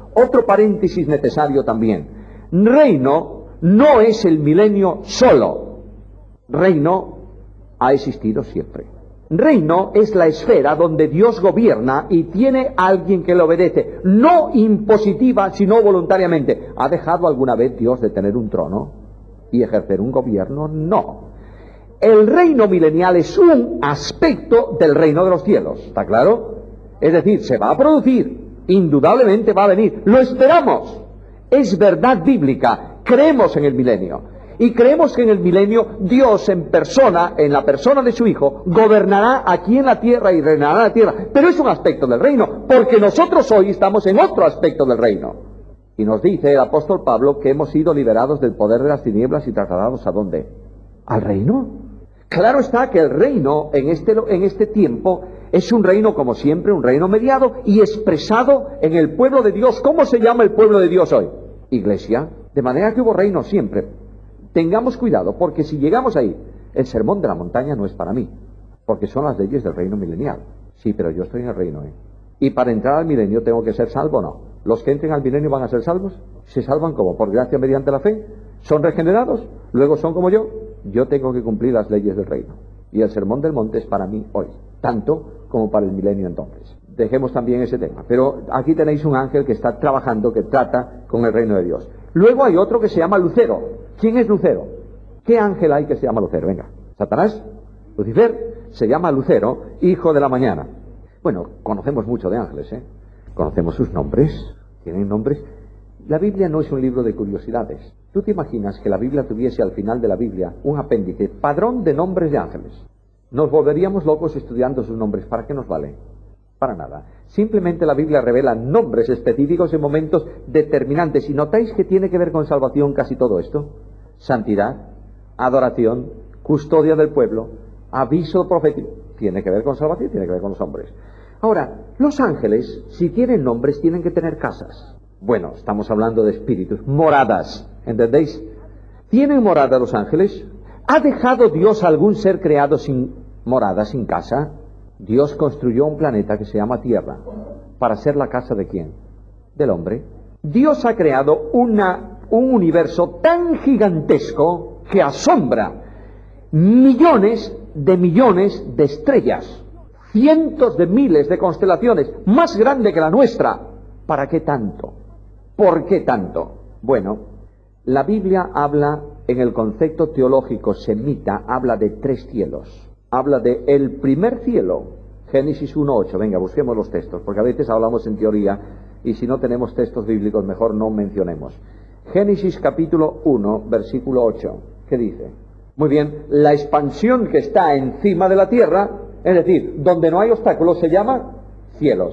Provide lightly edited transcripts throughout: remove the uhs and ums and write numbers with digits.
Otro paréntesis necesario también. Reino no es el milenio solo. Reino ha existido siempre. Reino es la esfera donde Dios gobierna y tiene a alguien que le obedece, no impositiva, sino voluntariamente. ¿Ha dejado alguna vez Dios de tener un trono y ejercer un gobierno? No. El reino milenial es un aspecto del reino de los cielos, ¿está claro? Es decir, se va a producir, indudablemente va a venir, lo esperamos, es verdad bíblica, creemos en el milenio. Y creemos que en el milenio Dios en persona, en la persona de su Hijo, gobernará aquí en la tierra y reinará en la tierra. Pero es un aspecto del reino, porque nosotros hoy estamos en otro aspecto del reino. Y nos dice el apóstol Pablo que hemos sido liberados del poder de las tinieblas y trasladados ¿a dónde? ¿Al reino? Claro está que el reino en este tiempo es un reino, como siempre, un reino mediado y expresado en el pueblo de Dios. ¿Cómo se llama el pueblo de Dios hoy? Iglesia. De manera que hubo reino siempre. Tengamos cuidado, porque si llegamos ahí, el sermón de la montaña no es para mí, porque son las leyes del reino milenial. Sí, pero yo estoy en el reino, Y para entrar al milenio tengo que ser salvo, ¿no? ¿Los que entren al milenio van a ser salvos? ¿Se salvan como? ¿Por gracia mediante la fe? ¿Son regenerados? ¿Luego son como yo? Yo tengo que cumplir las leyes del reino. Y el sermón del monte es para mí hoy, tanto como para el milenio entonces. Dejemos también ese tema. Pero aquí tenéis un ángel que está trabajando, que trata con el reino de Dios. Luego hay otro que se llama Lucero. ¿Quién es Lucero? ¿Qué ángel hay que se llama Lucero? Venga, Satanás, Lucifer, se llama Lucero, hijo de la mañana. Bueno, conocemos mucho de ángeles, Conocemos sus nombres, tienen nombres. La Biblia no es un libro de curiosidades. ¿Tú te imaginas que la Biblia tuviese al final de la Biblia un apéndice, padrón de nombres de ángeles? Nos volveríamos locos estudiando sus nombres. ¿Para qué nos vale? Para nada. Simplemente la Biblia revela nombres específicos en momentos determinantes. ¿Y notáis que tiene que ver con salvación casi todo esto? Santidad, adoración, custodia del pueblo, aviso profético. Tiene que ver con salvación, tiene que ver con los hombres. Ahora, los ángeles, si tienen nombres, tienen que tener casas. Bueno, estamos hablando de espíritus, moradas, ¿entendéis? ¿Tienen morada los ángeles? ¿Ha dejado Dios a algún ser creado sin morada, sin casa? Dios construyó un planeta que se llama Tierra, para ser la casa ¿de quién? Del hombre. Dios ha creado un universo tan gigantesco que asombra millones de estrellas, cientos de miles de constelaciones, más grande que la nuestra. ¿Para qué tanto? ¿Por qué tanto? Bueno, la Biblia habla, en el concepto teológico semita, habla de 3 cielos. Habla de el primer cielo, Génesis 1:8. Venga, busquemos los textos, porque a veces hablamos en teoría, y si no tenemos textos bíblicos, mejor no mencionemos. Génesis capítulo 1, versículo 8. ¿Qué dice? Muy bien, la expansión que está encima de la tierra, es decir, donde no hay obstáculos, se llama cielos.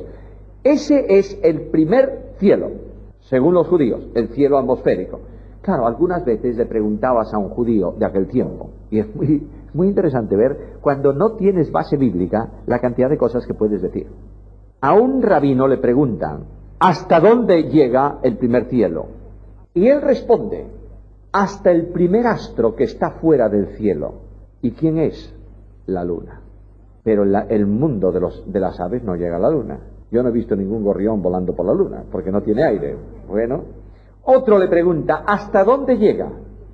Ese es el primer cielo, según los judíos, el cielo atmosférico. Claro, algunas veces le preguntabas a un judío de aquel tiempo, y es muy interesante ver, cuando no tienes base bíblica, la cantidad de cosas que puedes decir. A un rabino le preguntan, ¿hasta dónde llega el primer cielo? Y él responde, hasta el primer astro que está fuera del cielo. ¿Y quién es? La luna. Pero el mundo de las aves no llega a la luna. Yo no he visto ningún gorrión volando por la luna, porque no tiene aire. Bueno, otro le pregunta, ¿hasta dónde llega?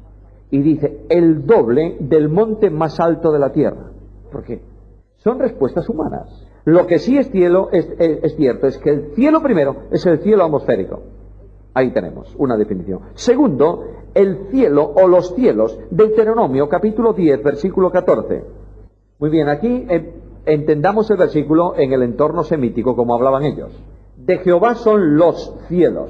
Y dice, el doble del monte más alto de la tierra. ¿Por qué? Son respuestas humanas. Lo que sí es cierto es que el cielo primero es el cielo atmosférico. Ahí tenemos una definición. Segundo, el cielo o los cielos, Deuteronomio capítulo 10, versículo 14. Muy bien, aquí entendamos el versículo en el entorno semítico como hablaban ellos. De Jehová son los cielos,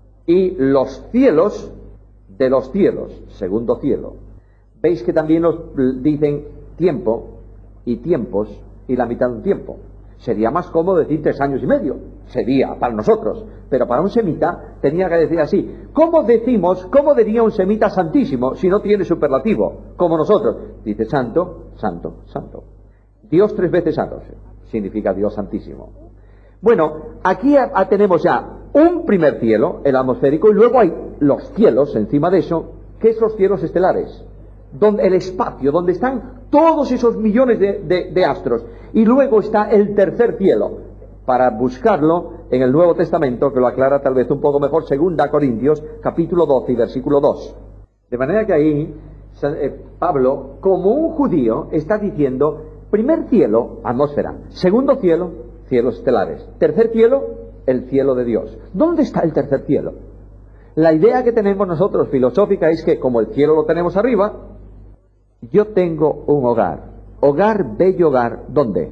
y los cielos de los cielos, segundo cielo. Veis que también nos dicen tiempo y tiempos y la mitad de un tiempo. Sería más cómodo decir 3 años y medio, sería para nosotros, pero para un semita tenía que decir así. ¿Cómo diría un semita santísimo si no tiene superlativo, como nosotros? Dice santo, santo, santo. Dios 3 veces santo, significa Dios santísimo. Bueno, aquí tenemos ya un primer cielo, el atmosférico, y luego hay los cielos encima de eso, que es los cielos estelares, donde el espacio, donde están todos esos millones de astros, y luego está el tercer cielo, para buscarlo en el Nuevo Testamento, que lo aclara tal vez un poco mejor, 2 Corintios, capítulo 12 y versículo 2. De manera que ahí Pablo, como un judío, está diciendo: primer cielo, atmósfera; segundo cielo, cielos estelares; tercer cielo, el cielo de Dios. ¿Dónde está el tercer cielo? La idea que tenemos nosotros filosófica es que, como el cielo lo tenemos arriba, yo tengo un hogar, bello hogar, ¿dónde?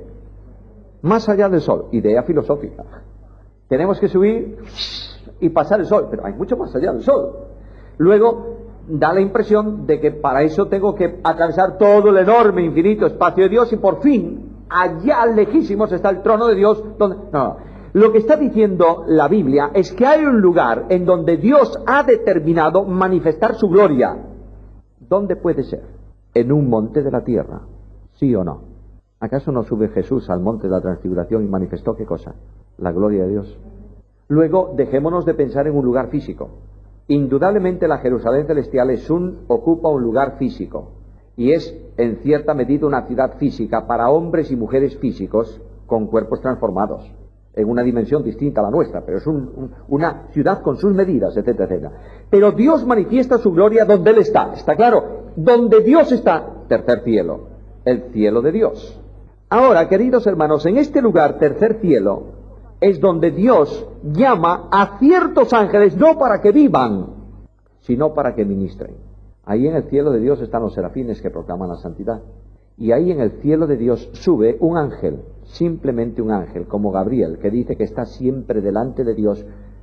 Más allá del sol. Idea filosófica. Tenemos que subir y pasar el sol, pero hay mucho más allá del sol. Luego da la impresión de que para eso tengo que atravesar todo el enorme, infinito espacio de Dios, y por fin, allá lejísimos está el trono de Dios, donde... No. Lo que está diciendo la Biblia es que hay un lugar en donde Dios ha determinado manifestar su gloria. ¿Dónde puede ser? En un monte de la tierra, ¿sí o no? ¿Acaso no sube Jesús al monte de la transfiguración y manifestó qué cosa? La gloria de Dios. Luego, dejémonos de pensar en un lugar físico. Indudablemente la Jerusalén celestial ocupa un lugar físico, y es en cierta medida una ciudad física para hombres y mujeres físicos con cuerpos transformados, en una dimensión distinta a la nuestra, pero es una ciudad con sus medidas, etcétera, etcétera. Pero Dios manifiesta su gloria donde Él está, ¿está claro? Donde Dios está, tercer cielo, el cielo de Dios. Ahora, queridos hermanos, en este lugar, tercer cielo, es donde Dios llama a ciertos ángeles, no para que vivan, sino para que ministren. Ahí en el cielo de Dios están los serafines que proclaman la santidad. Y ahí en el cielo de Dios sube un ángel, simplemente un ángel, como Gabriel, que dice que está siempre delante de Dios.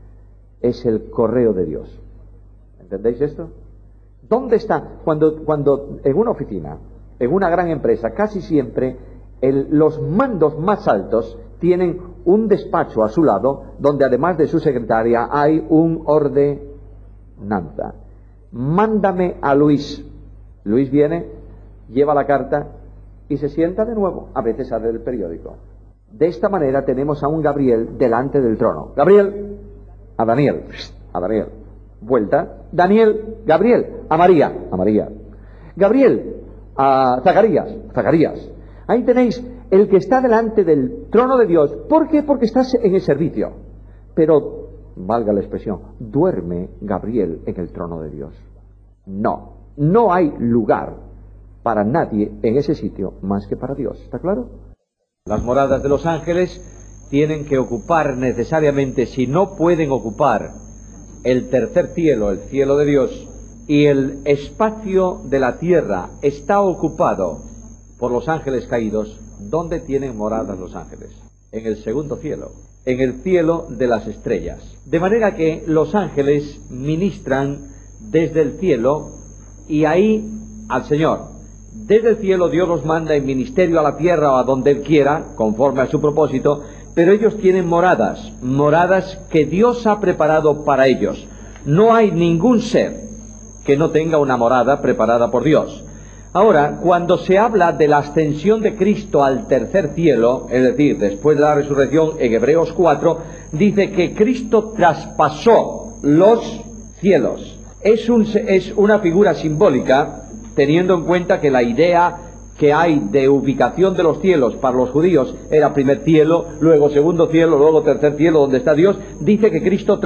Es el correo de Dios. ¿Entendéis esto? ¿Dónde está? Cuando en una oficina, en una gran empresa, casi siempre los mandos más altos tienen un despacho a su lado, donde además de su secretaria hay un ordenanza. Mándame a Luis. Luis viene, lleva la carta y se sienta de nuevo, a veces a leer el periódico. De esta manera tenemos a un Gabriel delante del trono. Gabriel, a Daniel, vuelta. Daniel, Gabriel, a María. Gabriel, a Zacarías. Ahí tenéis el que está delante del trono de Dios. ¿Por qué? Porque estás en el servicio. Pero, valga la expresión, ¿duerme Gabriel en el trono de Dios? No hay lugar para nadie en ese sitio más que para Dios. ¿Está claro? Las moradas de los ángeles tienen que ocupar necesariamente, si no pueden ocupar el tercer cielo, el cielo de Dios, y el espacio de la tierra está ocupado por los ángeles caídos, ¿dónde tienen moradas los ángeles? En el segundo cielo, en el cielo de las estrellas. De manera que los ángeles ministran desde el cielo y ahí al Señor. Desde el cielo Dios los manda en ministerio a la tierra o a donde Él quiera, conforme a su propósito, pero ellos tienen moradas que Dios ha preparado para ellos. No hay ningún ser que no tenga una morada preparada por Dios. Ahora, cuando se habla de la ascensión de Cristo al tercer cielo, es decir, después de la resurrección, en Hebreos 4, dice que Cristo traspasó los cielos. Es una figura simbólica, teniendo en cuenta que la idea que hay de ubicación de los cielos para los judíos era primer cielo, luego segundo cielo, luego tercer cielo, donde está Dios. Dice que Cristo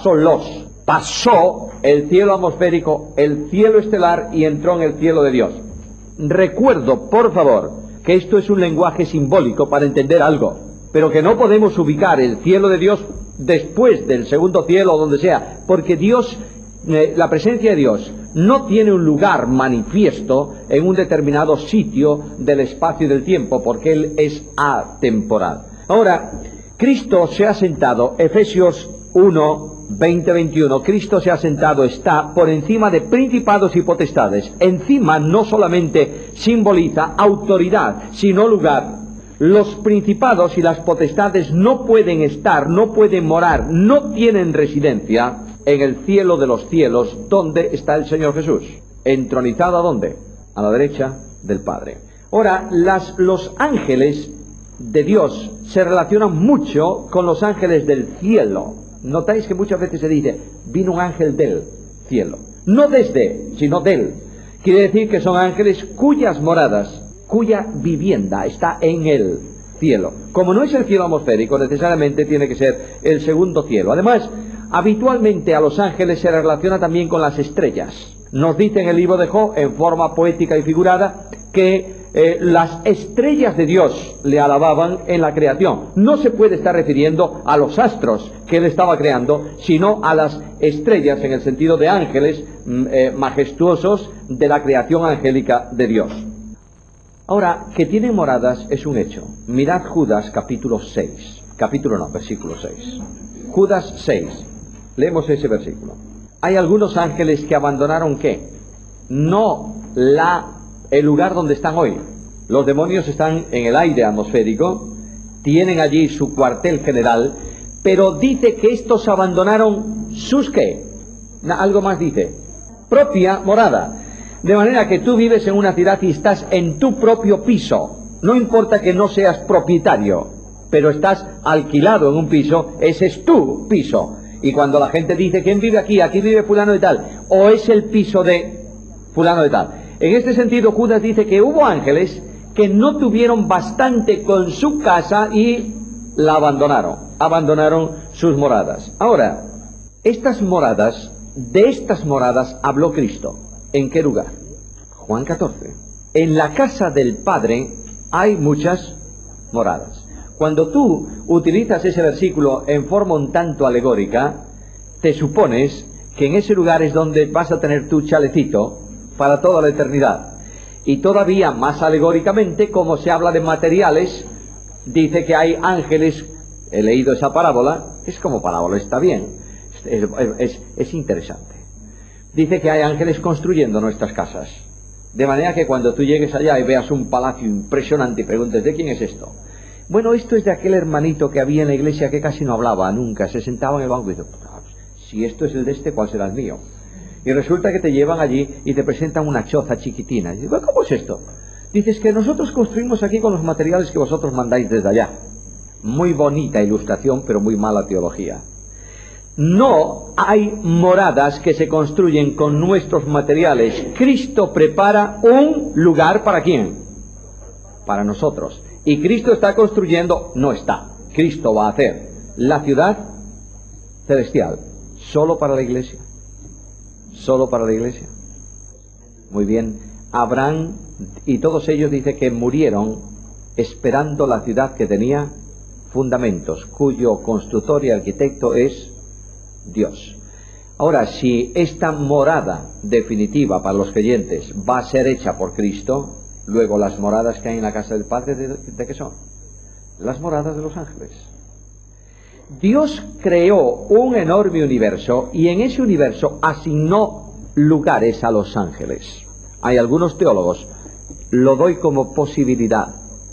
pasó el cielo atmosférico, el cielo estelar y entró en el cielo de Dios. Recuerdo, por favor, que esto es un lenguaje simbólico para entender algo, pero que no podemos ubicar el cielo de Dios después del segundo cielo o donde sea, porque Dios, la presencia de Dios no tiene un lugar manifiesto en un determinado sitio del espacio y del tiempo, porque Él es atemporal. Ahora, Cristo se ha sentado, Efesios 1, 20-21, Cristo se ha sentado, está por encima de principados y potestades. Encima no solamente simboliza autoridad, sino lugar. Los principados y las potestades no pueden estar, no pueden morar, no tienen residencia en el cielo de los cielos, donde está el Señor Jesús. ¿Entronizado a dónde? A la derecha del Padre. Ahora, los ángeles de Dios se relacionan mucho con los ángeles del cielo. Notáis que muchas veces se dice, vino un ángel del cielo. No desde, sino del. Quiere decir que son ángeles cuyas moradas, cuya vivienda está en Él. cielo. Como no es el cielo atmosférico, necesariamente tiene que ser el segundo cielo. Además, habitualmente a los ángeles se relaciona también con las estrellas. Nos dice en el libro de Job, en forma poética y figurada, que las estrellas de Dios le alababan en la creación. No se puede estar refiriendo a los astros que él estaba creando, sino a las estrellas en el sentido de ángeles majestuosos de la creación angélica de Dios. Ahora, que tienen moradas es un hecho. Mirad Judas capítulo 6. Versículo 6. Judas 6. Leemos ese versículo. Hay algunos ángeles que abandonaron ¿qué? No el lugar donde están hoy. Los demonios están en el aire atmosférico, tienen allí su cuartel general, pero dice que estos abandonaron sus ¿qué? Algo más dice, propia morada. De manera que tú vives en una ciudad y estás en tu propio piso. No importa que no seas propietario, pero estás alquilado en un piso, ese es tu piso. Y cuando la gente dice, ¿quién vive aquí? Aquí vive fulano de tal, o es el piso de fulano de tal. En este sentido, Judas dice que hubo ángeles que no tuvieron bastante con su casa y la abandonaron sus moradas. Ahora, de estas moradas habló Cristo. ¿En qué lugar? Juan 14. En la casa del Padre hay muchas moradas. Cuando tú utilizas ese versículo en forma un tanto alegórica, te supones que en ese lugar es donde vas a tener tu chalecito para toda la eternidad. Y todavía más alegóricamente, como se habla de materiales, dice que hay ángeles. He leído esa parábola, es como parábola, está bien, es interesante. Dice que hay ángeles construyendo nuestras casas, de manera que cuando tú llegues allá y veas un palacio impresionante y preguntes, ¿de quién es esto? Bueno, esto es de aquel hermanito que había en la iglesia que casi no hablaba nunca, se sentaba en el banco y dice, si esto es el de este, ¿cuál será el mío? Y resulta que te llevan allí y te presentan una choza chiquitina. Y dices, bueno, ¿cómo es esto? Dices que nosotros construimos aquí con los materiales que vosotros mandáis desde allá. Muy bonita ilustración, pero muy mala teología. No hay moradas que se construyen con nuestros materiales. Cristo prepara un lugar ¿para quién? Para nosotros. Y Cristo está construyendo, Cristo va a hacer la ciudad celestial, solo para la iglesia. Solo para la iglesia. Muy bien. Abraham y todos ellos dice que murieron esperando la ciudad que tenía fundamentos, cuyo constructor y arquitecto es Dios. Ahora, si esta morada definitiva para los creyentes va a ser hecha por Cristo, luego las moradas que hay en la casa del Padre, ¿de qué son? Las moradas de los ángeles. Dios creó un enorme universo y en ese universo asignó lugares a los ángeles. Hay algunos teólogos, lo doy como posibilidad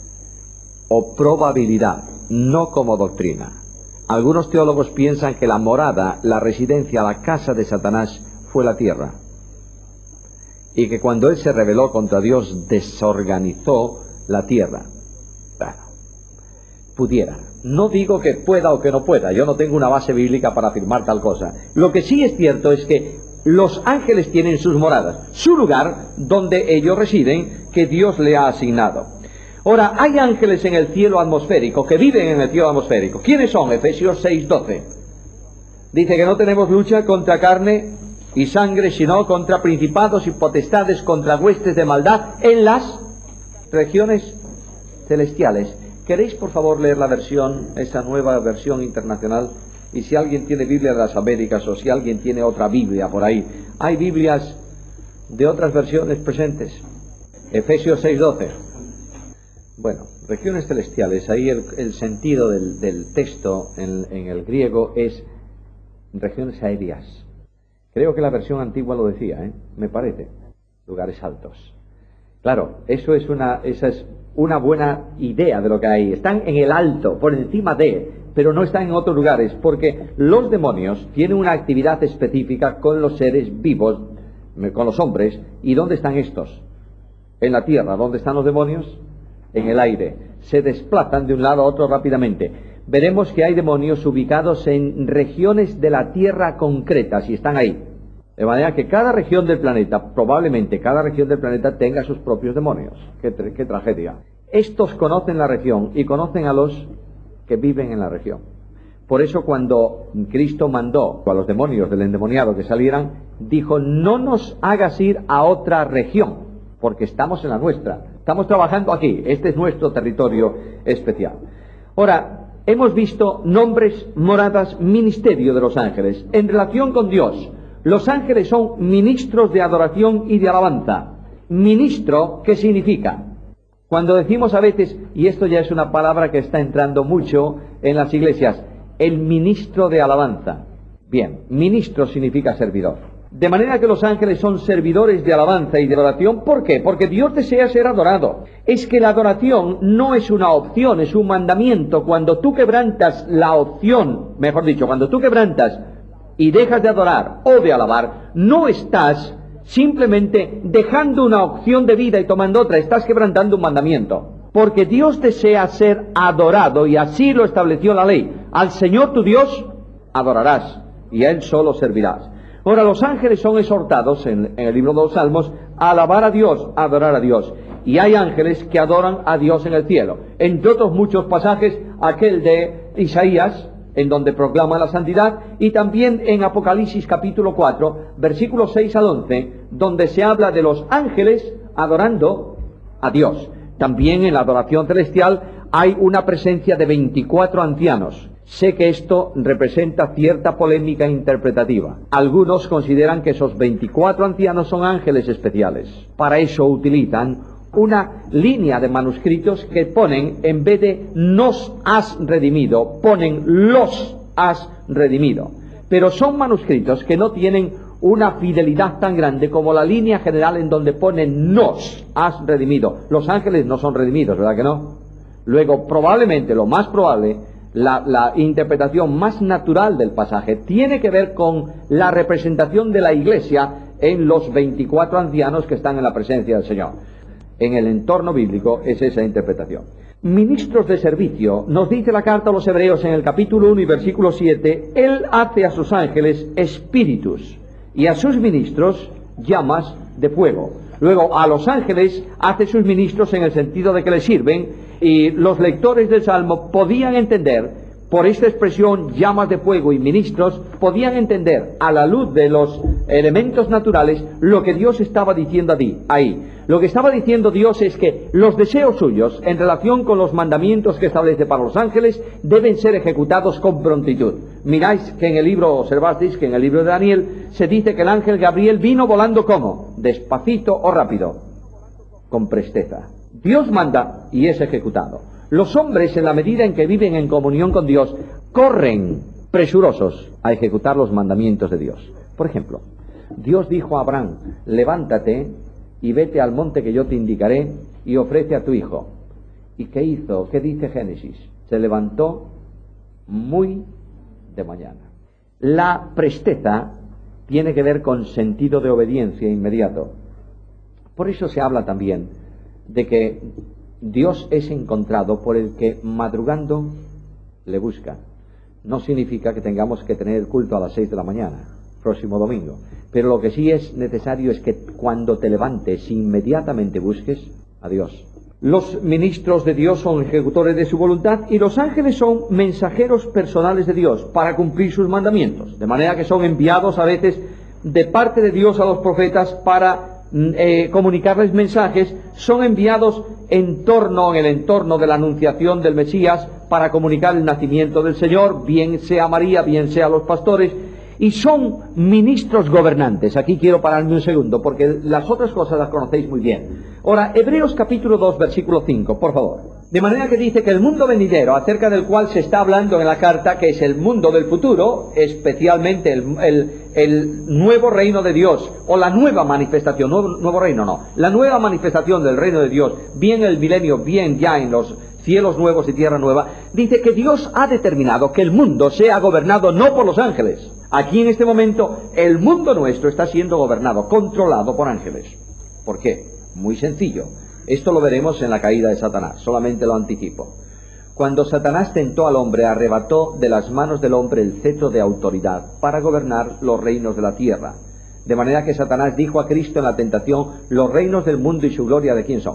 o probabilidad, no como doctrina. Algunos teólogos piensan que la morada, la residencia, la casa de Satanás fue la tierra. Y que cuando él se rebeló contra Dios, desorganizó la tierra. Bueno, pudiera. No digo que pueda o que no pueda. Yo no tengo una base bíblica para afirmar tal cosa. Lo que sí es cierto es que los ángeles tienen sus moradas, su lugar donde ellos residen, que Dios le ha asignado. Ahora, hay ángeles en el cielo atmosférico, que viven en el cielo atmosférico. ¿Quiénes son? Efesios 6:12. Dice que no tenemos lucha contra carne y sangre, sino contra principados y potestades, contra huestes de maldad en las regiones celestiales. ¿Queréis, por favor, leer la versión, esa nueva versión internacional? Y si alguien tiene Biblia de las Américas o si alguien tiene otra Biblia por ahí. Hay Biblias de otras versiones presentes. Efesios 6:12. Bueno, regiones celestiales, ahí el sentido del texto en el griego es regiones aéreas. Creo que la versión antigua lo decía, me parece, lugares altos. Claro, esa es una buena idea de lo que hay. Están en el alto, por encima de, pero no están en otros lugares, porque los demonios tienen una actividad específica con los seres vivos, con los hombres. ¿Y dónde están estos? En la tierra. ¿Dónde están los demonios? En el aire. Se desplazan de un lado a otro rápidamente. Veremos que hay demonios ubicados en regiones de la tierra concretas y están ahí. De manera que cada región del planeta, probablemente cada región del planeta tenga sus propios demonios. Qué tragedia. Estos conocen la región y conocen a los que viven en la región. Por eso cuando Cristo mandó a los demonios del endemoniado que salieran, dijo: no nos hagas ir a otra región, porque estamos en la nuestra, estamos trabajando aquí, este es nuestro territorio especial. Ahora, hemos visto nombres, moradas, ministerio de los ángeles. En relación con Dios, los ángeles son ministros de adoración y de alabanza. Ministro, ¿qué significa? Cuando decimos a veces, y esto ya es una palabra que está entrando mucho en las iglesias, el ministro de alabanza. Bien, ministro significa servidor. De manera que los ángeles son servidores de alabanza y de adoración. ¿Por qué? Porque Dios desea ser adorado. Es que la adoración no es una opción, es un mandamiento. Cuando tú quebrantas la opción, mejor dicho, cuando tú quebrantas y dejas de adorar o de alabar, no estás simplemente dejando una opción de vida y tomando otra, estás quebrantando un mandamiento. Porque Dios desea ser adorado y así lo estableció la ley. Al Señor tu Dios adorarás y a Él solo servirás. Ahora, los ángeles son exhortados en el libro de los Salmos a alabar a Dios, a adorar a Dios. Y hay ángeles que adoran a Dios en el cielo. Entre otros muchos pasajes, aquel de Isaías, en donde proclama la santidad, y también en Apocalipsis capítulo 4, versículos 6 al 11, donde se habla de los ángeles adorando a Dios. También en la adoración celestial hay una presencia de 24 ancianos. Sé que esto representa cierta polémica interpretativa. Algunos consideran que esos 24 ancianos son ángeles especiales. Para eso utilizan una línea de manuscritos que ponen, en vez de nos has redimido, ponen los has redimido. Pero son manuscritos que no tienen una fidelidad tan grande como la línea general en donde ponen nos has redimido. Los ángeles no son redimidos, ¿verdad que no? Luego, probablemente, lo más probable, la interpretación más natural del pasaje tiene que ver con la representación de la iglesia en los 24 ancianos que están en la presencia del Señor. En el entorno bíblico es esa interpretación. Ministros de servicio, nos dice la carta a los Hebreos en el capítulo 1 y versículo 7, Él hace a sus ángeles espíritus y a sus ministros llamas de fuego. Luego, a los ángeles hace sus ministros en el sentido de que les sirven, y los lectores del Salmo podían entender, por esta expresión llamas de fuego y ministros, podían entender a la luz de los elementos naturales lo que Dios estaba diciendo ahí. Lo que estaba diciendo Dios es que los deseos suyos en relación con los mandamientos que establece para los ángeles deben ser ejecutados con prontitud. Miráis que en el libro, observasteis que en el libro de Daniel se dice que el ángel Gabriel vino volando ¿cómo? Despacito o rápido, con presteza. Dios manda y es ejecutado. Los hombres, en la medida en que viven en comunión con Dios, corren presurosos a ejecutar los mandamientos de Dios. Por ejemplo, Dios dijo a Abraham: levántate y vete al monte que yo te indicaré y ofrece a tu hijo. ¿Y qué hizo? ¿Qué dice Génesis? Se levantó muy de mañana. La presteza tiene que ver con sentido de obediencia inmediato. Por eso se habla también de que Dios es encontrado por el que madrugando le busca. No significa que tengamos que tener el culto a las 6 de la mañana, próximo domingo. Pero lo que sí es necesario es que cuando te levantes inmediatamente busques a Dios. Los ministros de Dios son ejecutores de su voluntad y los ángeles son mensajeros personales de Dios para cumplir sus mandamientos. De manera que son enviados a veces de parte de Dios a los profetas para comunicarles mensajes, son enviados en el entorno de la anunciación del Mesías para comunicar el nacimiento del Señor, bien sea María, bien sea los pastores, y son ministros gobernantes. Aquí quiero pararme un segundo, porque las otras cosas las conocéis muy bien. Ahora, Hebreos capítulo 2, versículo 5, por favor. De manera que dice que el mundo venidero, acerca del cual se está hablando en la carta, que es el mundo del futuro, especialmente el nuevo reino de Dios, o la nueva manifestación, nuevo reino no, la nueva manifestación del reino de Dios, bien el milenio, bien ya en los cielos nuevos y tierra nueva, dice que Dios ha determinado que el mundo sea gobernado no por los ángeles. Aquí en este momento el mundo nuestro está siendo gobernado, controlado por ángeles. ¿Por qué? Muy sencillo. Esto lo veremos en la caída de Satanás, solamente lo anticipo. Cuando Satanás tentó al hombre, arrebató de las manos del hombre el cetro de autoridad para gobernar los reinos de la tierra. De manera que Satanás dijo a Cristo en la tentación: los reinos del mundo y su gloria, ¿de quién son?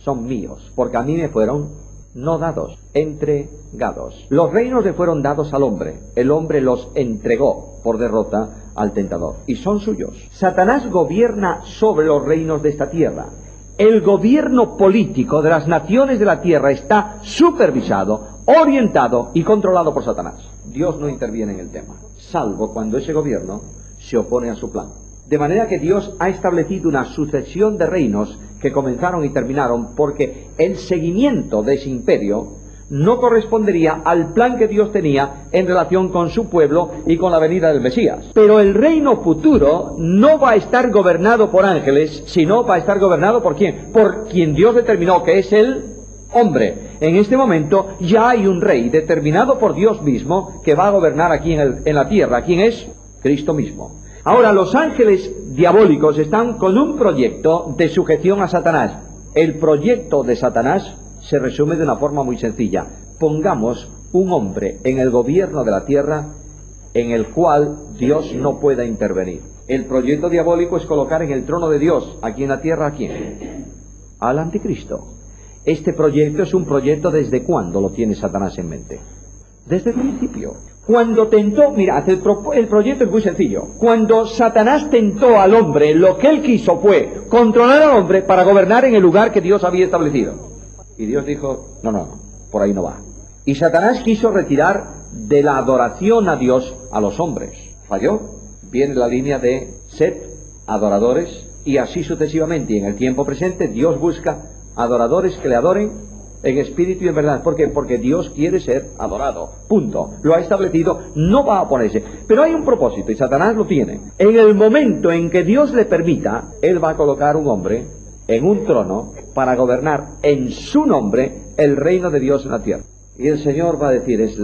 son míos, porque a mí me fueron no dados, entregados. Los reinos le fueron dados al hombre, el hombre los entregó por derrota al tentador, y son suyos. Satanás gobierna sobre los reinos de esta tierra. El gobierno político de las naciones de la tierra está supervisado, orientado y controlado por Satanás. Dios no interviene en el tema, salvo cuando ese gobierno se opone a su plan. De manera que Dios ha establecido una sucesión de reinos que comenzaron y terminaron, porque el seguimiento de ese imperio no correspondería al plan que Dios tenía en relación con su pueblo y con la venida del Mesías. Pero el reino futuro no va a estar gobernado por ángeles, sino va a estar gobernado ¿por quién? Por quien Dios determinó, que es el hombre. En este momento ya hay un rey determinado por Dios mismo que va a gobernar aquí en la tierra. ¿Quién es? Cristo mismo. Ahora, los ángeles diabólicos están con un proyecto de sujeción a Satanás. El proyecto de Satanás se resume de una forma muy sencilla. Pongamos un hombre en el gobierno de la tierra en el cual Dios no pueda intervenir. El proyecto diabólico es colocar en el trono de Dios, aquí en la tierra, ¿a quién? Al anticristo. Este proyecto es un proyecto ¿desde cuándo lo tiene Satanás en mente? Desde el principio. Cuando tentó, mirad, el proyecto es muy sencillo. Cuando Satanás tentó al hombre, lo que él quiso fue controlar al hombre para gobernar en el lugar que Dios había establecido. Y Dios dijo, no, por ahí no va. Y Satanás quiso retirar de la adoración a Dios a los hombres. Falló. Viene la línea de Set, adoradores, y así sucesivamente. Y en el tiempo presente Dios busca adoradores que le adoren en espíritu y en verdad. ¿Por qué? Porque Dios quiere ser adorado. Punto. Lo ha establecido, no va a oponerse. Pero hay un propósito y Satanás lo tiene. En el momento en que Dios le permita, él va a colocar un hombre en un trono para gobernar en su nombre el reino de Dios en la tierra. Y el Señor va a decir, es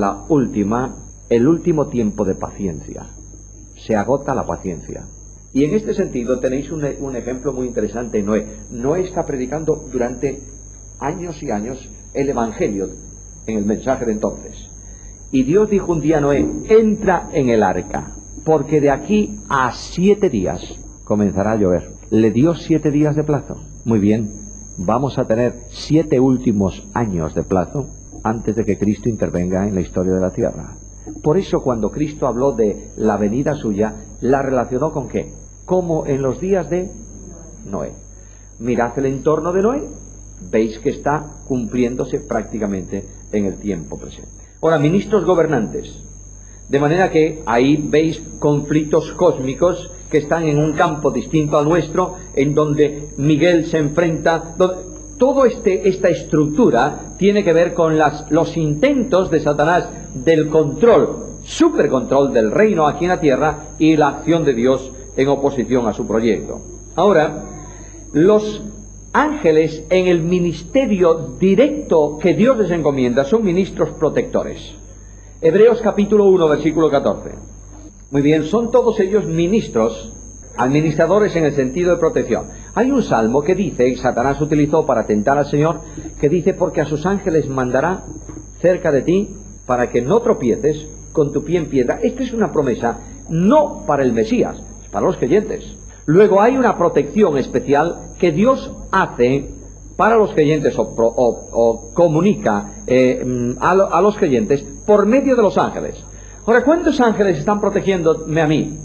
el último tiempo de paciencia. Se agota la paciencia. Y en este sentido tenéis un ejemplo muy interesante en Noé. Noé está predicando durante años y años el Evangelio en el mensaje de entonces. Y Dios dijo un día a Noé, entra en el arca, porque de aquí a 7 días comenzará a llover. Le dio 7 días de plazo. Muy bien, vamos a tener 7 últimos años de plazo antes de que Cristo intervenga en la historia de la tierra. Por eso cuando Cristo habló de la venida suya, la relacionó ¿con qué? Como en los días de Noé. Mirad el entorno de Noé, veis que está cumpliéndose prácticamente en el tiempo presente. Ahora, ministros gobernantes, de manera que ahí veis conflictos cósmicos que están en un campo distinto al nuestro, en donde Miguel se enfrenta, toda esta estructura tiene que ver con los intentos de Satanás del control, supercontrol del reino aquí en la tierra y la acción de Dios en oposición a su proyecto. Ahora, los ángeles en el ministerio directo que Dios les encomienda son ministros protectores. Hebreos capítulo 1, versículo 14. Muy bien, son todos ellos ministros, administradores en el sentido de protección. Hay un salmo que dice, y Satanás utilizó para tentar al Señor, que dice, porque a sus ángeles mandará cerca de ti para que no tropieces con tu pie en piedra. Esta es una promesa no para el Mesías, es para los creyentes. Luego hay una protección especial que Dios hace para los creyentes o comunica a los creyentes por medio de los ángeles. Ahora, ¿cuántos ángeles están protegiéndome a mí?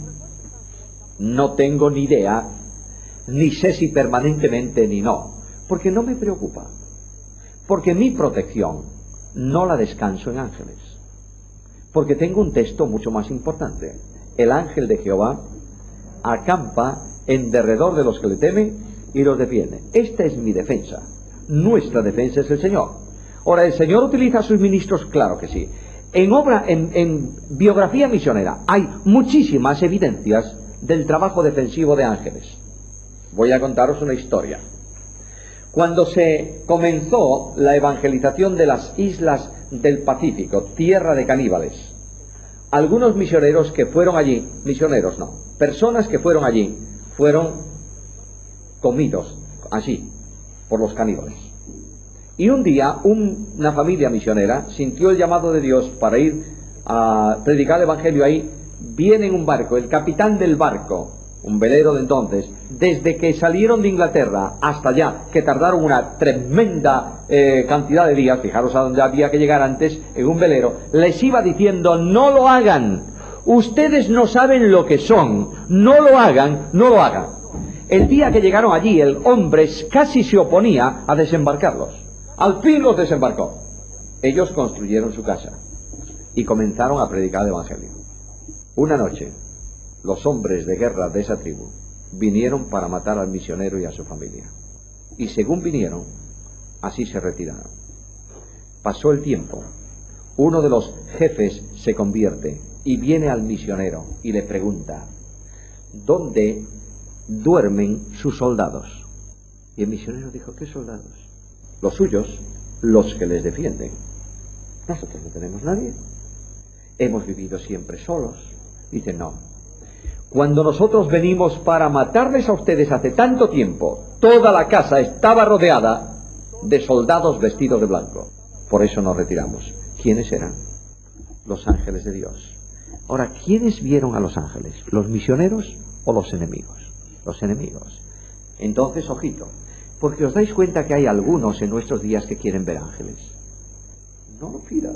No tengo ni idea, ni sé si permanentemente ni no, porque no me preocupa, porque mi protección no la descanso en ángeles, porque tengo un texto mucho más importante. El ángel de Jehová acampa en derredor de los que le temen y los defiende. Esta es mi defensa. Nuestra defensa es el Señor. Ahora, ¿el Señor utiliza a sus ministros? Claro que sí. En biografía misionera hay muchísimas evidencias del trabajo defensivo de ángeles. Voy a contaros una historia. Cuando se comenzó la evangelización de las islas del Pacífico, tierra de caníbales, algunos misioneros que fueron allí, misioneros no, personas que fueron allí, fueron comidos así por los caníbales. Y un día una familia misionera sintió el llamado de Dios para ir a predicar el evangelio ahí. Viene en un barco, el capitán del barco un velero de entonces, desde que salieron de Inglaterra hasta allá, que tardaron una tremenda cantidad de días, fijaros a dónde había que llegar antes, en un velero, les iba diciendo: no lo hagan, ustedes no saben lo que son, no lo hagan, no lo hagan. El día que llegaron allí, el hombre casi se oponía a desembarcarlos. Al fin los desembarcó. Ellos construyeron su casa y comenzaron a predicar el Evangelio. Una noche, los hombres de guerra de esa tribu vinieron para matar al misionero y a su familia. Y según vinieron, así se retiraron. Pasó el tiempo. Uno de los jefes se convierte y viene al misionero y le pregunta: ¿dónde duermen sus soldados? Y el misionero dijo: ¿qué soldados? Los suyos, los que les defienden. Nosotros no tenemos nadie. Hemos vivido siempre solos. Dice: no. Cuando nosotros venimos para matarles a ustedes hace tanto tiempo, toda la casa estaba rodeada de soldados vestidos de blanco. Por eso nos retiramos. ¿Quiénes eran? Los ángeles de Dios. Ahora, ¿quiénes vieron a los ángeles? ¿Los misioneros o los enemigos? Los enemigos. Entonces, ojito, porque os dais cuenta que hay algunos en nuestros días que quieren ver ángeles. No lo pidas.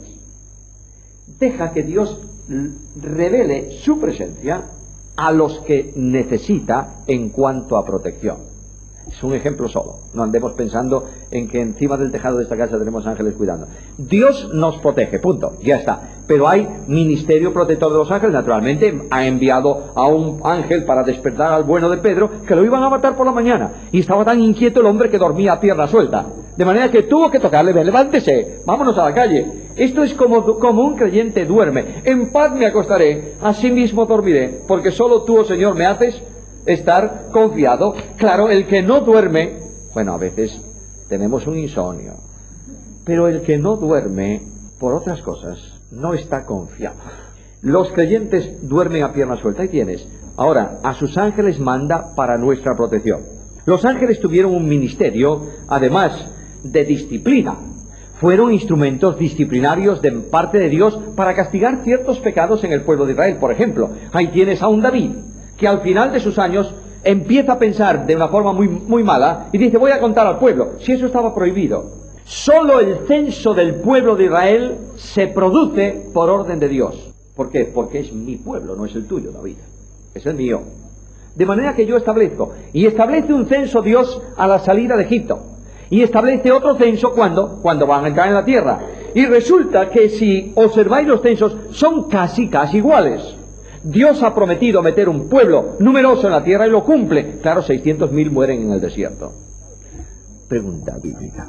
Deja que Dios revele su presencia a los que necesita en cuanto a protección. Es un ejemplo solo. No andemos pensando en que encima del tejado de esta casa tenemos ángeles cuidando. Dios nos protege, punto, ya está. Pero hay ministerio protector de los ángeles. Naturalmente ha enviado a un ángel para despertar al bueno de Pedro, que lo iban a matar por la mañana, y estaba tan inquieto el hombre que dormía a pierna suelta, de manera que tuvo que tocarle: ven, levántese, vámonos a la calle. Esto es como un creyente duerme: en paz me acostaré, así mismo dormiré, porque solo tú, oh Señor, me haces estar confiado. Claro, el que no duerme, bueno, a veces tenemos un insomnio, pero el que no duerme por otras cosas no está confiado. Los creyentes duermen a pierna suelta. Y tienes, ahora, a sus ángeles manda para nuestra protección. Los ángeles tuvieron un ministerio, además de disciplina. Fueron instrumentos disciplinarios de parte de Dios para castigar ciertos pecados en el pueblo de Israel. Por ejemplo, ahí tienes a un David que al final de sus años empieza a pensar de una forma muy mala y dice: voy a contar al pueblo. Si eso estaba prohibido. Solo el censo del pueblo de Israel se produce por orden de Dios. ¿Por qué? Porque es mi pueblo, no es el tuyo, David. Es el mío. De manera que yo establezco. Y establece un censo Dios a la salida de Egipto. Y establece otro censo cuando van a entrar en la tierra. Y resulta que si observáis los censos, son casi iguales. Dios ha prometido meter un pueblo numeroso en la tierra y lo cumple. Claro, 600.000 mueren en el desierto. Pregunta bíblica.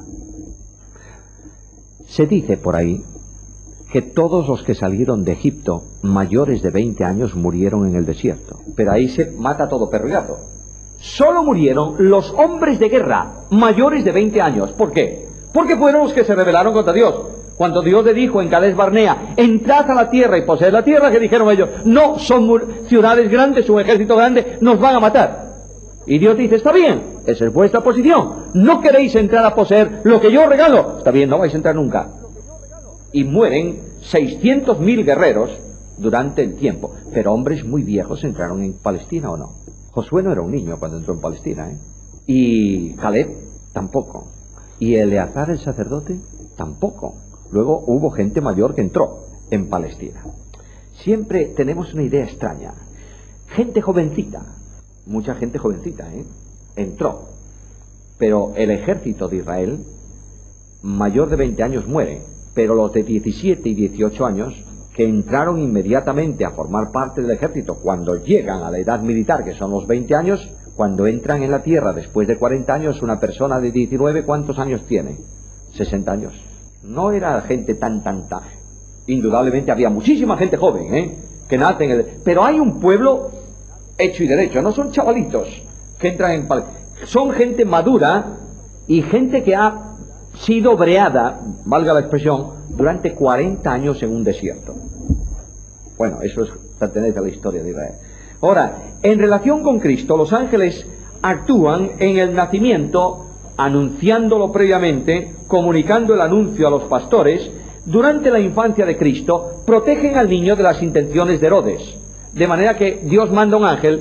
Se dice por ahí que todos los que salieron de Egipto mayores de 20 años murieron en el desierto. Pero ahí se mata todo perro y gato. Solo murieron los hombres de guerra mayores de 20 años. ¿Por qué? Porque fueron los que se rebelaron contra Dios. Cuando Dios le dijo en Cades Barnea: entrad a la tierra y poseed la tierra, que dijeron ellos: no, son ciudades grandes, un ejército grande, nos van a matar. Y Dios dice: está bien, esa es vuestra posición, no queréis entrar a poseer lo que yo regalo, está bien, no vais a entrar nunca. Y mueren 600.000 guerreros durante el tiempo. Pero hombres muy viejos entraron en Palestina, ¿o no? Josué no era un niño cuando entró en Palestina, ¿eh? Y Caleb tampoco. Y Eleazar el sacerdote tampoco. Luego hubo gente mayor que entró en Palestina. Siempre tenemos una idea extraña. Gente jovencita, mucha gente jovencita, entró. Pero el ejército de Israel, mayor de 20 años, muere. Pero los de 17 y 18 años, que entraron inmediatamente a formar parte del ejército cuando llegan a la edad militar, que son los 20 años, cuando entran en la tierra después de 40 años, una persona de 19, ¿cuántos años tiene? 60 años. No era gente tan. Indudablemente había muchísima gente joven, que nace en el... Pero hay un pueblo hecho y derecho, no son chavalitos que entran en... Son gente madura y gente que ha sido breada, valga la expresión, durante 40 años en un desierto. Bueno, eso pertenece a la historia de Israel. Ahora, en relación con Cristo, los ángeles actúan en el nacimiento, anunciándolo previamente, comunicando el anuncio a los pastores. Durante la infancia de Cristo, protegen al niño de las intenciones de Herodes. De manera que Dios manda un ángel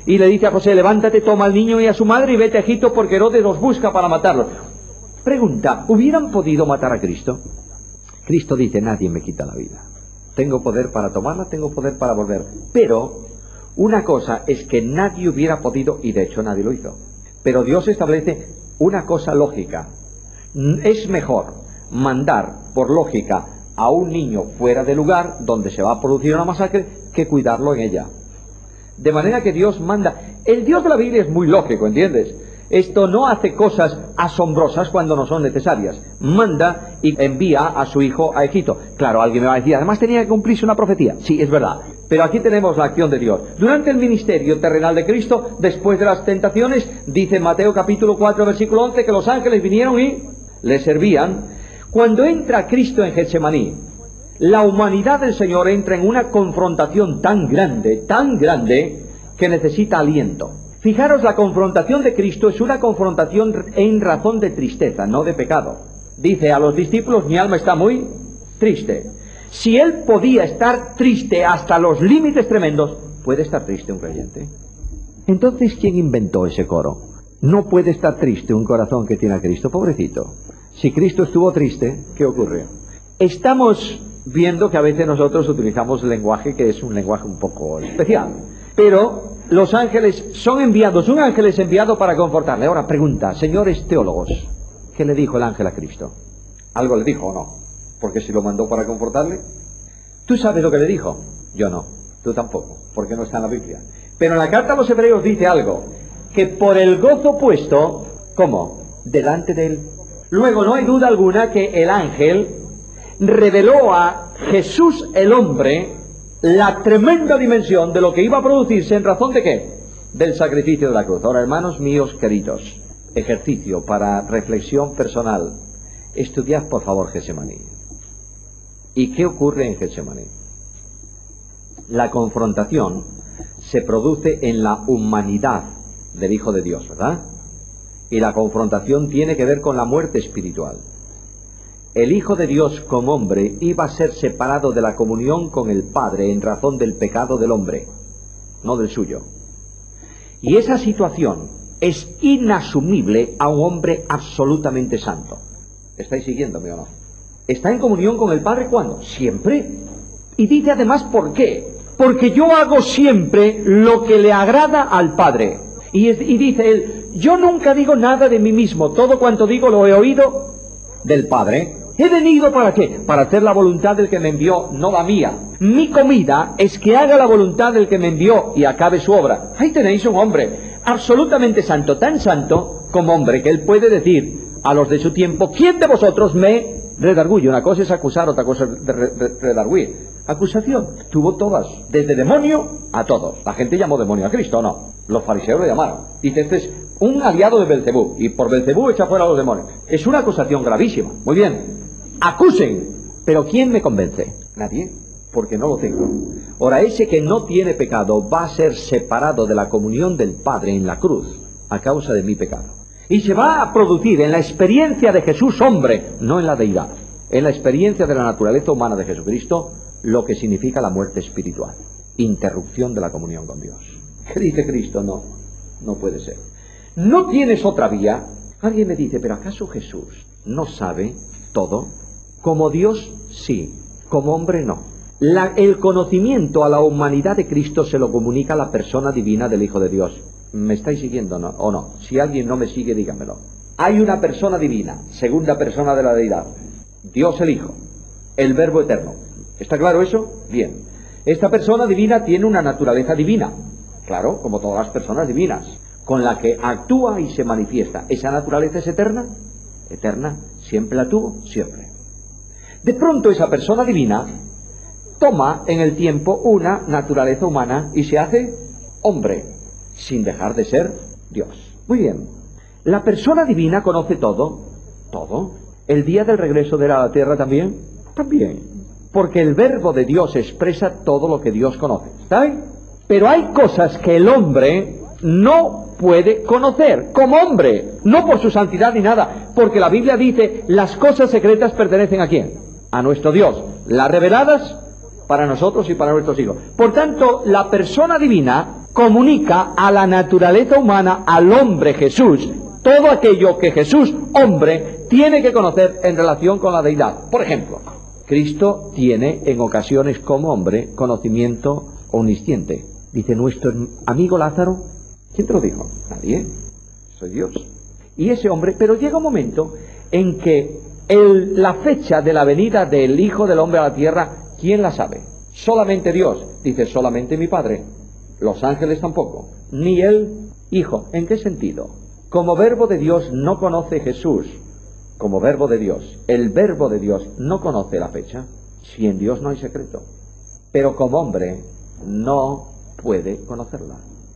y le dice a José, levántate, toma al niño y a su madre y vete a Egipto porque Herodes los busca para matarlos. Pregunta, ¿hubieran podido matar a Cristo? Cristo dice, nadie me quita la vida. Tengo poder para tomarla, tengo poder para volver. Pero una cosa es que nadie hubiera podido, y de hecho nadie lo hizo. Pero Dios establece una cosa lógica. Es mejor mandar, por lógica, a un niño fuera de lugar donde se va a producir una masacre que cuidarlo en ella. De manera que Dios manda. El Dios de la Biblia es muy lógico, ¿entiendes? Esto no hace cosas asombrosas cuando no son necesarias. Manda y envía a su hijo a Egipto. Claro, alguien me va a decir, además tenía que cumplirse una profecía. Sí, es verdad. Pero aquí tenemos la acción de Dios. Durante el ministerio terrenal de Cristo, después de las tentaciones, dice en Mateo capítulo 4, versículo 11, que los ángeles vinieron y le servían. Cuando entra Cristo en Getsemaní, la humanidad del Señor entra en una confrontación tan grande, que necesita aliento. Fijaros, la confrontación de Cristo es una confrontación en razón de tristeza, no de pecado. Dice a los discípulos, mi alma está muy triste. Si él podía estar triste hasta los límites tremendos, ¿puede estar triste un creyente? Entonces, ¿quién inventó ese coro? No puede estar triste un corazón que tiene a Cristo, pobrecito. Si Cristo estuvo triste, ¿qué ocurrió? Estamos viendo que a veces nosotros utilizamos lenguaje que es un lenguaje un poco especial. Pero los ángeles son enviados, un ángel es enviado para confortarle. Ahora pregunta, señores teólogos, ¿qué le dijo el ángel a Cristo? ¿Algo le dijo o no? Porque si lo mandó para confortarle. ¿Tú sabes lo que le dijo? Yo no, tú tampoco, porque no está en la Biblia. Pero en la carta a los hebreos dice algo, que por el gozo puesto, ¿cómo? Delante de él. Luego no hay duda alguna que el ángel reveló a Jesús el hombre la tremenda dimensión de lo que iba a producirse en razón de ¿qué? Del sacrificio de la cruz. Ahora, hermanos míos queridos, ejercicio para reflexión personal. Estudiad por favor Getsemaní. ¿Y qué ocurre en Getsemaní? La confrontación se produce en la humanidad del Hijo de Dios, ¿verdad? Y la confrontación tiene que ver con la muerte espiritual. El Hijo de Dios como hombre iba a ser separado de la comunión con el Padre en razón del pecado del hombre, no del suyo. Y esa situación es inasumible a un hombre absolutamente santo. ¿Estáis siguiéndome o no? ¿Está en comunión con el Padre cuándo? Siempre. Y dice además ¿por qué? Porque yo hago siempre lo que le agrada al Padre. Y dice él, yo nunca digo nada de mí mismo, todo cuanto digo lo he oído del Padre. ¿He venido para qué? Para hacer la voluntad del que me envió, no la mía. Mi comida es que haga la voluntad del que me envió y acabe su obra. Ahí tenéis un hombre absolutamente santo, tan santo como hombre, que él puede decir a los de su tiempo, ¿quién de vosotros me redarguye? Una cosa es acusar, otra cosa es redarguir. Acusación, tuvo todas, desde demonio a todos. La gente llamó demonio a Cristo, ¿o no? Los fariseos lo llamaron. Dice, este es un aliado de Belcebú, y por Belcebú echa fuera a los demonios. Es una acusación gravísima. Muy bien, acusen, pero ¿quién me convence? Nadie, porque no lo tengo. Ahora, ese que no tiene pecado va a ser separado de la comunión del Padre en la cruz a causa de mi pecado. Y se va a producir en la experiencia de Jesús hombre, no en la deidad, en la experiencia de la naturaleza humana de Jesucristo, lo que significa la muerte espiritual, interrupción de la comunión con Dios. ¿Qué dice Cristo? No, no puede ser. ¿No tienes otra vía? Alguien me dice, ¿pero acaso Jesús no sabe todo? Como Dios, sí. Como hombre, no. El conocimiento a la humanidad de Cristo se lo comunica la persona divina del Hijo de Dios. ¿Me estáis siguiendo o no? Si alguien no me sigue, dígamelo. Hay una persona divina, segunda persona de la deidad. Dios el Hijo, el Verbo eterno. ¿Está claro eso? Bien. Esta persona divina tiene una naturaleza divina. Claro, como todas las personas divinas, con la que actúa y se manifiesta. ¿Esa naturaleza es eterna? Eterna. ¿Siempre la tuvo? Siempre. De pronto esa persona divina toma en el tiempo una naturaleza humana y se hace hombre, sin dejar de ser Dios. Muy bien. ¿La persona divina conoce todo? ¿Todo? ¿El día del regreso de él a la tierra también? También. Porque el verbo de Dios expresa todo lo que Dios conoce. ¿Está bien? Pero hay cosas que el hombre no puede conocer como hombre, no por su santidad ni nada, porque la Biblia dice, las cosas secretas pertenecen ¿a quién? A nuestro Dios. Las reveladas para nosotros y para nuestros hijos. Por tanto, la persona divina comunica a la naturaleza humana, al hombre Jesús, todo aquello que Jesús, hombre, tiene que conocer en relación con la deidad. Por ejemplo, Cristo tiene en ocasiones como hombre conocimiento omnisciente. Dice nuestro amigo Lázaro, ¿quién te lo dijo? Nadie, soy Dios. Y ese hombre, pero llega un momento en que la fecha de la venida del Hijo del Hombre a la tierra, ¿quién la sabe? Solamente Dios. Dice, solamente mi Padre. Los ángeles tampoco. Ni el Hijo. ¿En qué sentido? Como verbo de Dios no conoce Jesús. Como verbo de Dios. El verbo de Dios no conoce la fecha. Si en Dios no hay secreto. Pero como hombre no puede conocerla.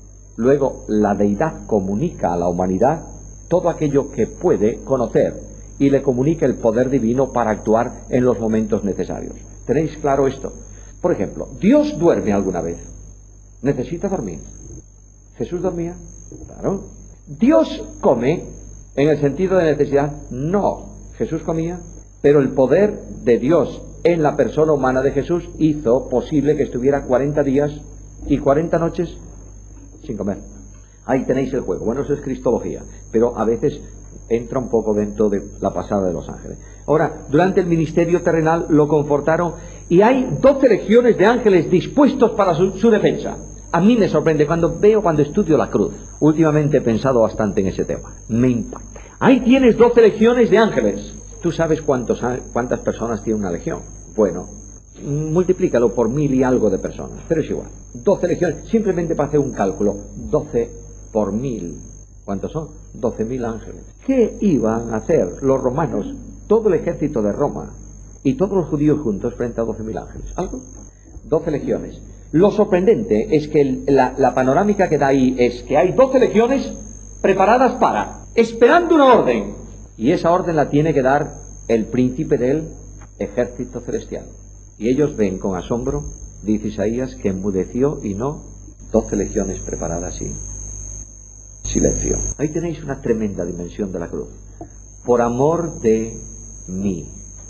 Luego, la deidad comunica a la humanidad todo aquello que puede conocer y le comunica el poder divino para actuar en los momentos necesarios. ¿Tenéis claro esto? Por ejemplo, ¿Dios duerme alguna vez? ¿Necesita dormir? ¿Jesús dormía? Claro. ¿Dios come en el sentido de necesidad? No. ¿Jesús comía? Pero el poder de Dios en la persona humana de Jesús hizo posible que estuviera 40 días y 40 noches sin comer. Ahí tenéis el juego. Bueno, eso es cristología, pero a veces entra un poco dentro de la pasada de los ángeles. Ahora, durante el ministerio terrenal lo confortaron y hay 12 legiones de ángeles dispuestos para su defensa. A mí me sorprende cuando estudio la cruz. Últimamente he pensado bastante en ese tema. Me impacta. Ahí tienes 12 legiones de ángeles. ¿Tú sabes cuántas personas tiene una legión? Bueno, multiplícalo por 1000 y algo de personas, pero es igual. 12 legiones, simplemente para hacer un cálculo. 12 por 1000. ¿Cuántos son? 12.000 ángeles. ¿Qué iban a hacer los romanos, todo el ejército de Roma y todos los judíos juntos frente a 12.000 ángeles? ¿Algo? 12 legiones. Lo sorprendente es que la panorámica que da ahí es que hay 12 legiones preparadas esperando una orden. Y esa orden la tiene que dar el príncipe del ejército celestial. Y ellos ven con asombro, dice Isaías, que enmudeció y no 12 legiones preparadas y silencio. Ahí tenéis una tremenda dimensión de la cruz. Por amor de mí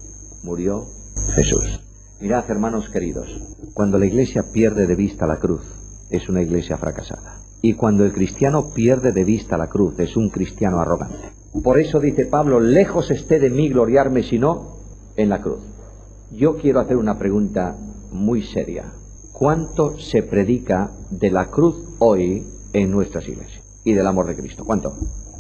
murió Jesús. Mirad, hermanos queridos, cuando la iglesia pierde de vista la cruz, es una iglesia fracasada. Y cuando el cristiano pierde de vista la cruz, es un cristiano arrogante. Por eso dice Pablo, lejos esté de mí gloriarme, sino en la cruz. Yo quiero hacer una pregunta muy seria. ¿Cuánto se predica de la cruz hoy en nuestras iglesias? Y del amor de Cristo. ¿Cuánto?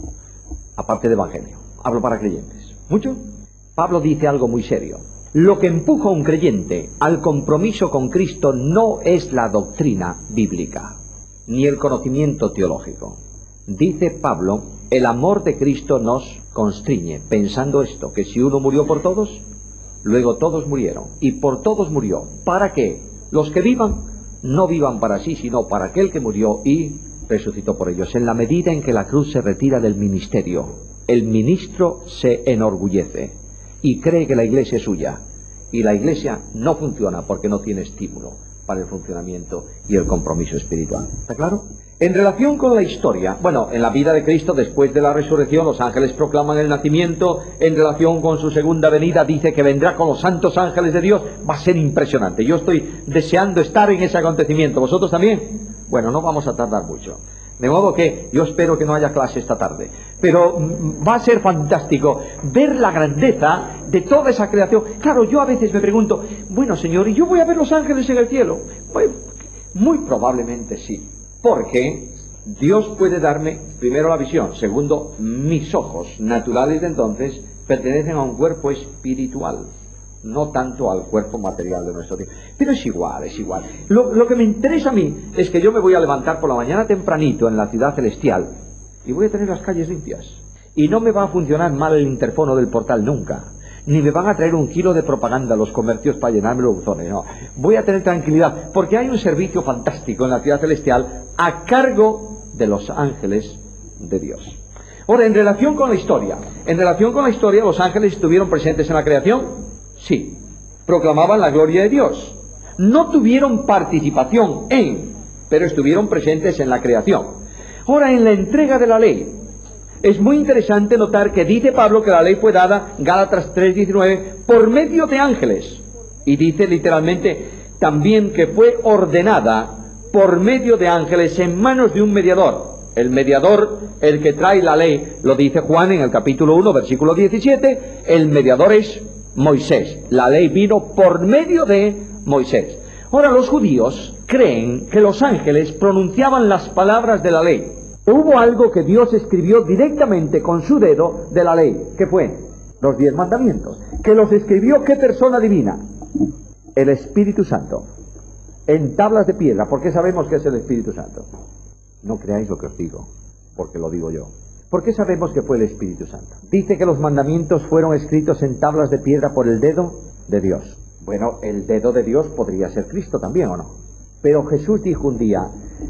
Aparte de evangelio. Hablo para creyentes. ¿Mucho? Pablo dice algo muy serio. Lo que empuja a un creyente al compromiso con Cristo no es la doctrina bíblica, ni el conocimiento teológico. Dice Pablo, el amor de Cristo nos constriñe, pensando esto, que si uno murió por todos, luego todos murieron, y por todos murió. ¿Para qué? Los que vivan, no vivan para sí, sino para aquel que murió y resucitó por ellos. En la medida en que la cruz se retira del ministerio, el ministro se enorgullece y cree que la iglesia es suya, y la iglesia no funciona porque no tiene estímulo para el funcionamiento y el compromiso espiritual. ¿Está claro? En relación con la historia, bueno, en la vida de Cristo después de la resurrección, los ángeles proclaman el nacimiento. En relación con su segunda venida, dice que vendrá con los santos ángeles de Dios. Va a ser impresionante. Yo estoy deseando estar en ese acontecimiento. ¿Vosotros también? Bueno, no vamos a tardar mucho. De modo que yo espero que no haya clase esta tarde. Pero va a ser fantástico ver la grandeza de toda esa creación. Claro, yo a veces me pregunto, bueno, Señor, ¿y yo voy a ver los ángeles en el cielo? Pues, muy probablemente sí. Porque Dios puede darme, primero, la visión. Segundo, mis ojos naturales de entonces pertenecen a un cuerpo espiritual, no tanto al cuerpo material de nuestro tiempo. Pero es igual, es igual. Lo que me interesa a mí es que yo me voy a levantar por la mañana tempranito en la ciudad celestial y voy a tener las calles limpias. Y no me va a funcionar mal el interfono del portal nunca. Ni me van a traer 1 kilo de propaganda a los comercios para llenarme los buzones, no. Voy a tener tranquilidad, porque hay un servicio fantástico en la ciudad celestial a cargo de los ángeles de Dios. Ahora, en relación con la historia, ¿los ángeles estuvieron presentes en la creación? Sí. Proclamaban la gloria de Dios. No tuvieron participación pero estuvieron presentes en la creación. Ahora, en la entrega de la ley, es muy interesante notar que dice Pablo que la ley fue dada, Gálatas 3:19, por medio de ángeles. Y dice literalmente también que fue ordenada por medio de ángeles en manos de un mediador. El mediador, el que trae la ley, lo dice Juan en el capítulo 1, versículo 17, el mediador es Moisés. La ley vino por medio de Moisés. Ahora, los judíos creen que los ángeles pronunciaban las palabras de la ley. Hubo algo que Dios escribió directamente con su dedo de la ley. ¿Qué fue? Los 10 mandamientos. ¿Que los escribió qué persona divina? El Espíritu Santo. En tablas de piedra. ¿Por qué sabemos que es el Espíritu Santo? No creáis lo que os digo, porque lo digo yo. ¿Por qué sabemos que fue el Espíritu Santo? Dice que los mandamientos fueron escritos en tablas de piedra por el dedo de Dios. Bueno, el dedo de Dios podría ser Cristo también, ¿o no? Pero Jesús dijo un día,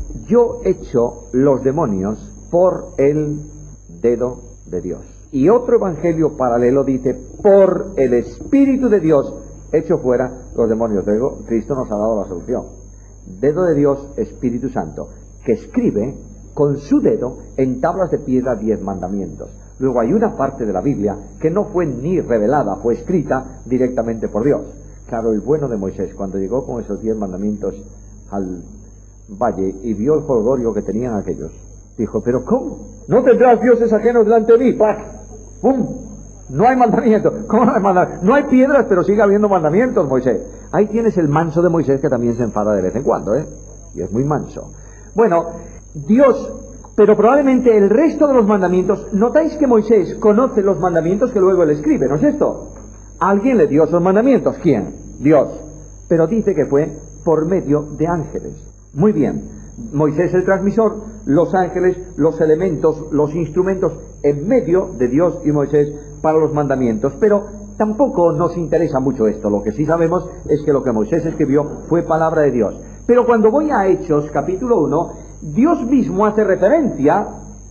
yo echo los demonios por el dedo de Dios. Y otro evangelio paralelo dice, por el Espíritu de Dios echo fuera los demonios. Luego, Cristo nos ha dado la solución. Dedo de Dios, Espíritu Santo, que escribe con su dedo en tablas de piedra 10 mandamientos. Luego hay una parte de la Biblia que no fue ni revelada, fue escrita directamente por Dios. Claro, el bueno de Moisés, cuando llegó con esos 10 mandamientos al valle y vio el jolgorio que tenían aquellos, dijo, pero ¿cómo? ¿No tendrás dioses ajenos delante de mí? ¡Pac! ¡Pum! No hay mandamientos. ¿Cómo no hay mandamientos? No hay piedras, pero sigue habiendo mandamientos, Moisés. Ahí tienes el manso de Moisés, que también se enfada de vez en cuando, y es muy manso. Bueno, Dios, pero probablemente el resto de los mandamientos, notáis que Moisés conoce los mandamientos que luego él escribe, ¿no es esto? Alguien le dio esos mandamientos. ¿Quién? Dios. Pero dice que fue por medio de ángeles. Muy bien, Moisés el transmisor, los ángeles, los elementos, los instrumentos en medio de Dios y Moisés para los mandamientos. Pero tampoco nos interesa mucho esto. Lo que sí sabemos es que lo que Moisés escribió fue palabra de Dios. Pero cuando voy a Hechos capítulo 1, Dios mismo hace referencia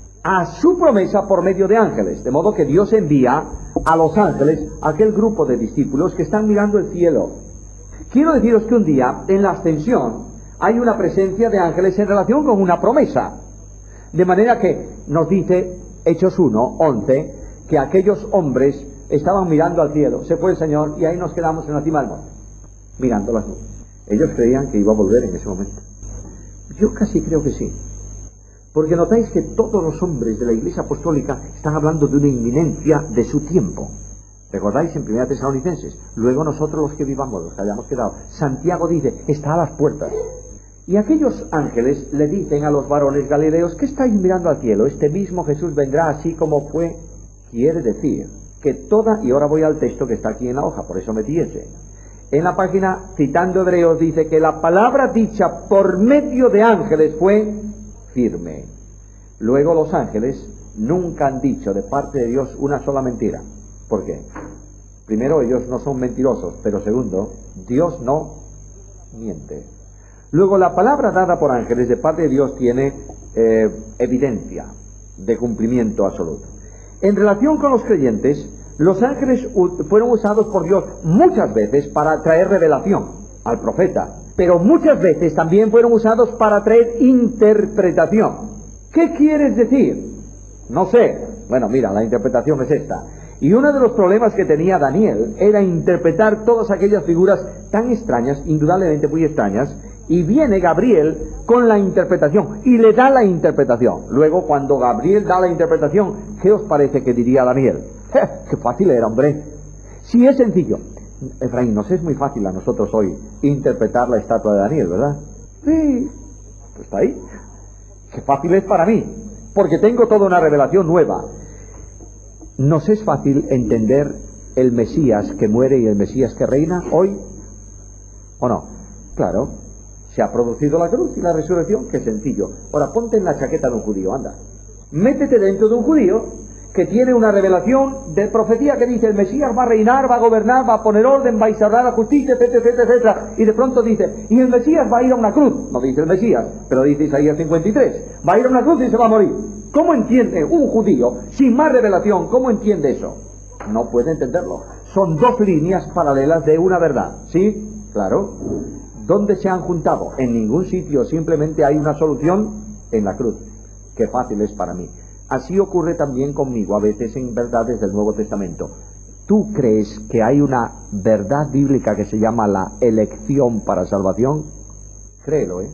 a su promesa por medio de ángeles, de modo que Dios envía a los ángeles a aquel grupo de discípulos que están mirando el cielo. Quiero deciros que un día, en la ascensión, hay una presencia de ángeles en relación con una promesa. De manera que nos dice Hechos 1, 11, que aquellos hombres estaban mirando al cielo, se fue el Señor y ahí nos quedamos en la cima del monte, mirando las nubes. Ellos creían que iba a volver en ese momento. Yo casi creo que sí. Porque notáis que todos los hombres de la Iglesia Apostólica están hablando de una inminencia de su tiempo. ¿Recordáis en 1 Tesalonicenses? Luego nosotros los que vivamos, los que hayamos quedado. Santiago dice, está a las puertas. Y aquellos ángeles le dicen a los varones galileos, ¿qué estáis mirando al cielo? Este mismo Jesús vendrá así como fue. Quiere decir que toda, y ahora voy al texto que está aquí en la hoja, por eso metí ese. En la página, citando Hebreos, dice que la palabra dicha por medio de ángeles fue firme. Luego los ángeles nunca han dicho de parte de Dios una sola mentira. ¿Por qué? Primero, ellos no son mentirosos, pero segundo, Dios no miente. Luego, la palabra dada por ángeles de parte de Dios tiene evidencia de cumplimiento absoluto. En relación con los creyentes, los ángeles fueron usados por Dios muchas veces para traer revelación al profeta, pero muchas veces también fueron usados para traer interpretación. ¿Qué quieres decir? No sé. Bueno, mira, la interpretación es esta. Y uno de los problemas que tenía Daniel era interpretar todas aquellas figuras tan extrañas, indudablemente muy extrañas, y viene Gabriel con la interpretación, y le da la interpretación. Luego, cuando Gabriel da la interpretación, ¿qué os parece que diría Daniel? ¡Qué fácil era, hombre! Sí, es sencillo. Efraín, nos es muy fácil a nosotros hoy interpretar la estatua de Daniel, ¿verdad? Sí, pues está ahí. ¡Qué fácil es para mí! Porque tengo toda una revelación nueva. ¿Nos es fácil entender el Mesías que muere y el Mesías que reina hoy? ¿O no? Claro, se ha producido la cruz y la resurrección, qué sencillo. Ahora, ponte en la chaqueta de un judío, anda. Métete dentro de un judío que tiene una revelación de profecía que dice el Mesías va a reinar, va a gobernar, va a poner orden, va a instaurar la justicia, etcétera, etcétera, etcétera. Y de pronto dice, y el Mesías va a ir a una cruz. No dice el Mesías, pero dice Isaías 53. Va a ir a una cruz y se va a morir. ¿Cómo entiende un judío, sin más revelación, cómo entiende eso? No puede entenderlo. Son dos líneas paralelas de una verdad. ¿Sí? Claro. ¿Dónde se han juntado? En ningún sitio. Simplemente hay una solución en la cruz. Qué fácil es para mí. Así ocurre también conmigo, a veces en verdades del Nuevo Testamento. ¿Tú crees que hay una verdad bíblica que se llama la elección para salvación? Créelo,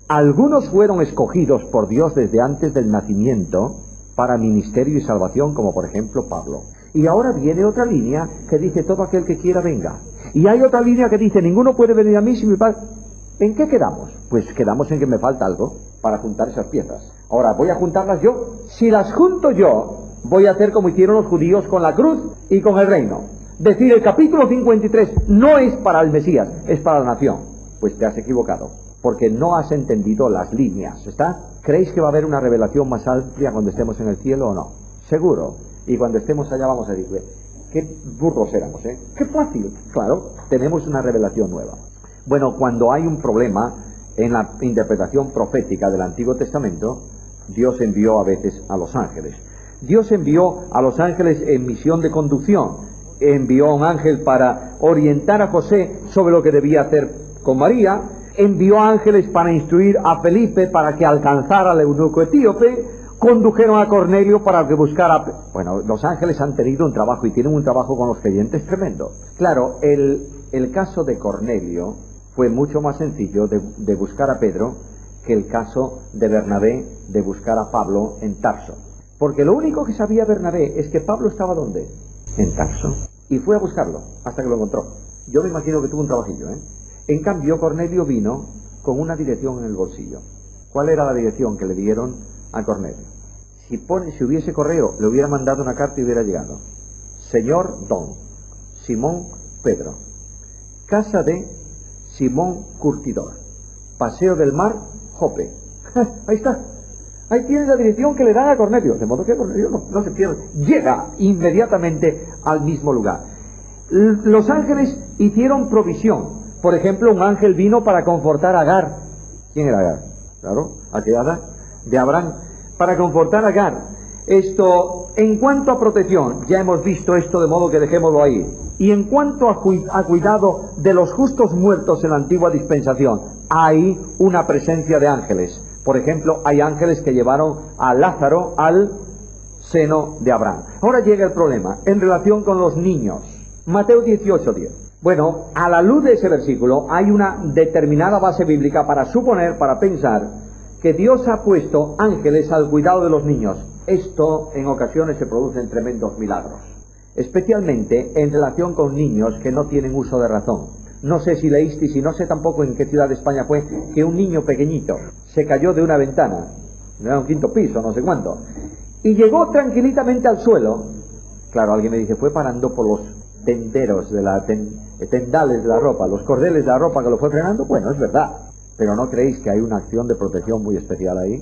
Algunos fueron escogidos por Dios desde antes del nacimiento para ministerio y salvación, como por ejemplo Pablo. Y ahora viene otra línea que dice todo aquel que quiera venga. Y hay otra línea que dice ninguno puede venir a mí si mi Padre... ¿En qué quedamos? Pues quedamos en que me falta algo para juntar esas piezas. Ahora, ¿voy a juntarlas yo? Si las junto yo, voy a hacer como hicieron los judíos con la cruz y con el reino. Decir, el capítulo 53 no es para el Mesías, es para la nación. Pues te has equivocado, porque no has entendido las líneas, ¿está? ¿Creéis que va a haber una revelación más amplia cuando estemos en el cielo o no? Seguro. Y cuando estemos allá vamos a decir, qué burros éramos, ¿eh? Qué fácil. Claro, tenemos una revelación nueva. Bueno, cuando hay un problema en la interpretación profética del Antiguo Testamento, Dios envió a veces a los ángeles. Dios envió a los ángeles en misión de conducción. Envió a un ángel para orientar a José sobre lo que debía hacer con María. Envió ángeles para instruir a Felipe para que alcanzara al eunuco etíope. Condujeron a Cornelio para que buscara... Bueno, los ángeles han tenido un trabajo y tienen un trabajo con los creyentes tremendo. Claro, el caso de Cornelio fue mucho más sencillo de buscar a Pedro que el caso de Bernabé de buscar a Pablo en Tarso. Porque lo único que sabía Bernabé es que Pablo estaba ¿dónde? En Tarso. Y fue a buscarlo hasta que lo encontró. Yo me imagino que tuvo un trabajillo, ¿eh? En cambio, Cornelio vino con una dirección en el bolsillo. ¿Cuál era la dirección que le dieron a Cornelio? Si hubiese correo, le hubiera mandado una carta y hubiera llegado. Señor Don Simón Pedro, casa de Simón Curtidor, Paseo del Mar, Jope. Ahí está. Ahí tienes la dirección que le dan a Cornelio. De modo que Cornelio no se pierde. Llega inmediatamente al mismo lugar. Los ángeles hicieron provisión. Por ejemplo, un ángel vino para confortar a Agar. ¿Quién era Agar? Claro, aquella de Abraham. Para confortar a Agar. Esto, en cuanto a protección, ya hemos visto esto, de modo que dejémoslo ahí. Y en cuanto a cuidado de los justos muertos en la antigua dispensación, hay una presencia de ángeles. Por ejemplo, hay ángeles que llevaron a Lázaro al seno de Abraham. Ahora llega el problema en relación con los niños. Mateo 18:10. Bueno, a la luz de ese versículo hay una determinada base bíblica para suponer, para pensar que Dios ha puesto ángeles al cuidado de los niños. Esto en ocasiones se producen tremendos milagros, especialmente en relación con niños que no tienen uso de razón. No sé si leísteis y no sé tampoco en qué ciudad de España fue que un niño pequeñito se cayó de una ventana, era un quinto piso, no sé cuánto, y llegó tranquilitamente al suelo. Claro, alguien me dice, fue parando por los tenderos de la tendales de la ropa, los cordeles de la ropa que lo fue frenando. Bueno, es verdad, pero ¿no creéis que hay una acción de protección muy especial ahí?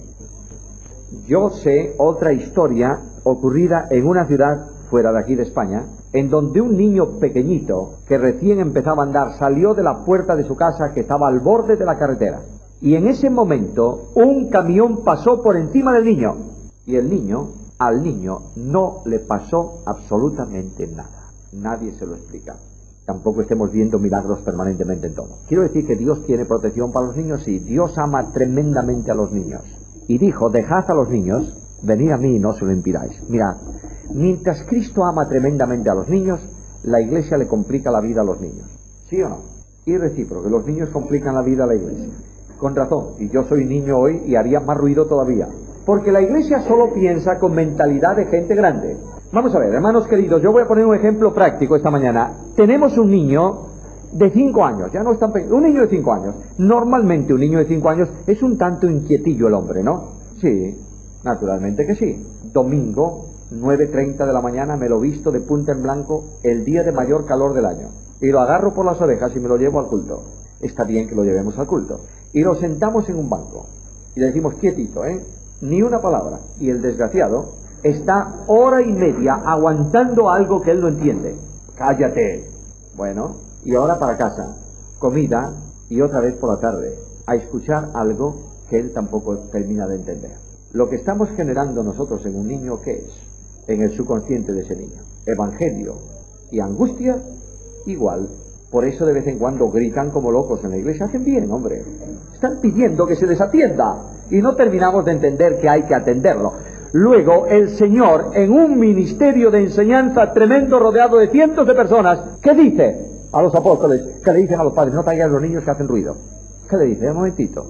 Yo sé otra historia ocurrida en una ciudad fuera de aquí de España, en donde un niño pequeñito que recién empezaba a andar salió de la puerta de su casa que estaba al borde de la carretera, y en ese momento un camión pasó por encima del niño, y al niño no le pasó absolutamente nada. Nadie se lo explica. Tampoco estemos viendo milagros permanentemente en todo. Quiero decir que Dios tiene protección para los niños. Sí, Dios ama tremendamente a los niños. Y dijo, dejad a los niños, venid a mí y no se lo impidáis. Mirad, mientras Cristo ama tremendamente a los niños, la Iglesia le complica la vida a los niños. ¿Sí o no? Y recíproco, los niños complican la vida a la Iglesia. Con razón, y yo soy niño hoy y haría más ruido todavía. Porque la Iglesia solo piensa con mentalidad de gente grande. Vamos a ver, hermanos queridos, yo voy a poner un ejemplo práctico esta mañana. Tenemos un niño de 5 años, ya no es tan pequeño, un niño de 5 años. Normalmente un niño de 5 años es un tanto inquietillo el hombre, ¿no? Sí, naturalmente que sí. Domingo, 9:30 de la mañana, me lo visto de punta en blanco el día de mayor calor del año. Y lo agarro por las orejas y me lo llevo al culto. Está bien que lo llevemos al culto. Y lo sentamos en un banco. Y le decimos, quietito, ni una palabra. Y el desgraciado está hora y media aguantando algo que él no entiende. Cállate. Bueno, y ahora para casa, comida, y otra vez por la tarde, a escuchar algo que él tampoco termina de entender. Lo que estamos generando nosotros en un niño, ¿qué es? En el subconsciente de ese niño. Evangelio y angustia, igual. Por eso de vez en cuando gritan como locos en la iglesia. Hacen bien, hombre. Están pidiendo que se les atienda. Y no terminamos de entender que hay que atenderlo. Luego, el Señor, en un ministerio de enseñanza tremendo, rodeado de cientos de personas, ¿qué dice a los apóstoles? ¿Qué le dicen a los padres? No traigan a los niños que hacen ruido. ¿Qué le dice? Un momentito.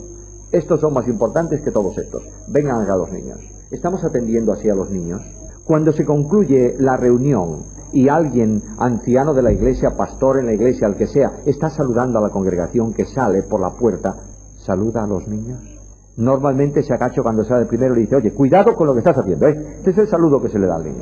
Estos son más importantes que todos estos. Vengan acá los niños. Estamos atendiendo así a los niños. Cuando se concluye la reunión y alguien, anciano de la iglesia, pastor en la iglesia, al que sea, está saludando a la congregación que sale por la puerta, ¿saluda a los niños? Normalmente se agacha cuando sale el primero y le dice, oye, cuidado con lo que estás haciendo, ¿eh? Este es el saludo que se le da al niño.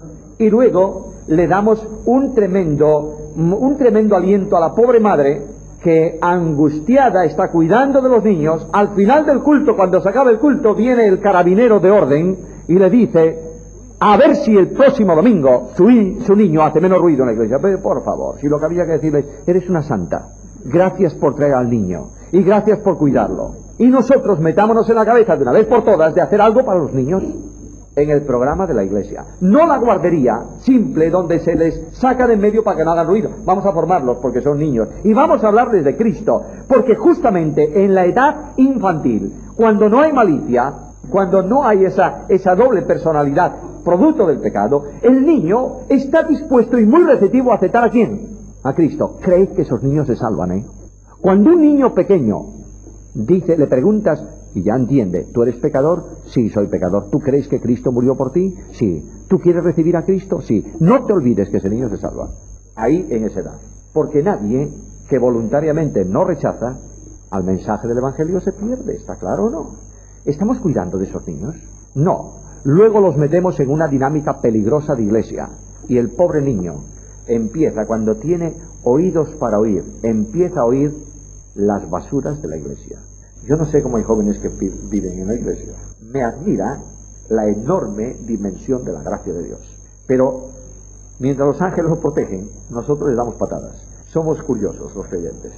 Y luego le damos un tremendo aliento a la pobre madre que, angustiada, está cuidando de los niños. Al final del culto, cuando se acaba el culto, viene el carabinero de orden y le dice, a ver si el próximo domingo su niño hace menos ruido en la iglesia. Pero, por favor, si lo que había que decirle, eres una santa, gracias por traer al niño y gracias por cuidarlo. Y nosotros metámonos en la cabeza de una vez por todas de hacer algo para los niños en el programa de la iglesia. No la guardería simple donde se les saca de en medio para que no hagan ruido. Vamos a formarlos porque son niños. Y vamos a hablarles de Cristo, porque justamente en la edad infantil, cuando no hay malicia, cuando no hay esa doble personalidad producto del pecado, el niño está dispuesto y muy receptivo a aceptar ¿a quién? A Cristo. ¿Crees que esos niños se salvan, eh? Cuando un niño pequeño dice, le preguntas y ya entiende, ¿tú eres pecador? Sí, soy pecador. ¿Tú crees que Cristo murió por ti? Sí. ¿Tú quieres recibir a Cristo? Sí. No te olvides que ese niño se salva. Ahí en esa edad. Porque nadie que voluntariamente no rechaza al mensaje del Evangelio se pierde. ¿Está claro o no? ¿Estamos cuidando de esos niños? No. Luego los metemos en una dinámica peligrosa de iglesia. Y el pobre niño empieza, cuando tiene oídos para oír, empieza a oír las basuras de la iglesia. Yo no sé cómo hay jóvenes que viven en la iglesia. Me admira la enorme dimensión de la gracia de Dios. Pero mientras los ángeles los protegen, nosotros les damos patadas. Somos curiosos los creyentes.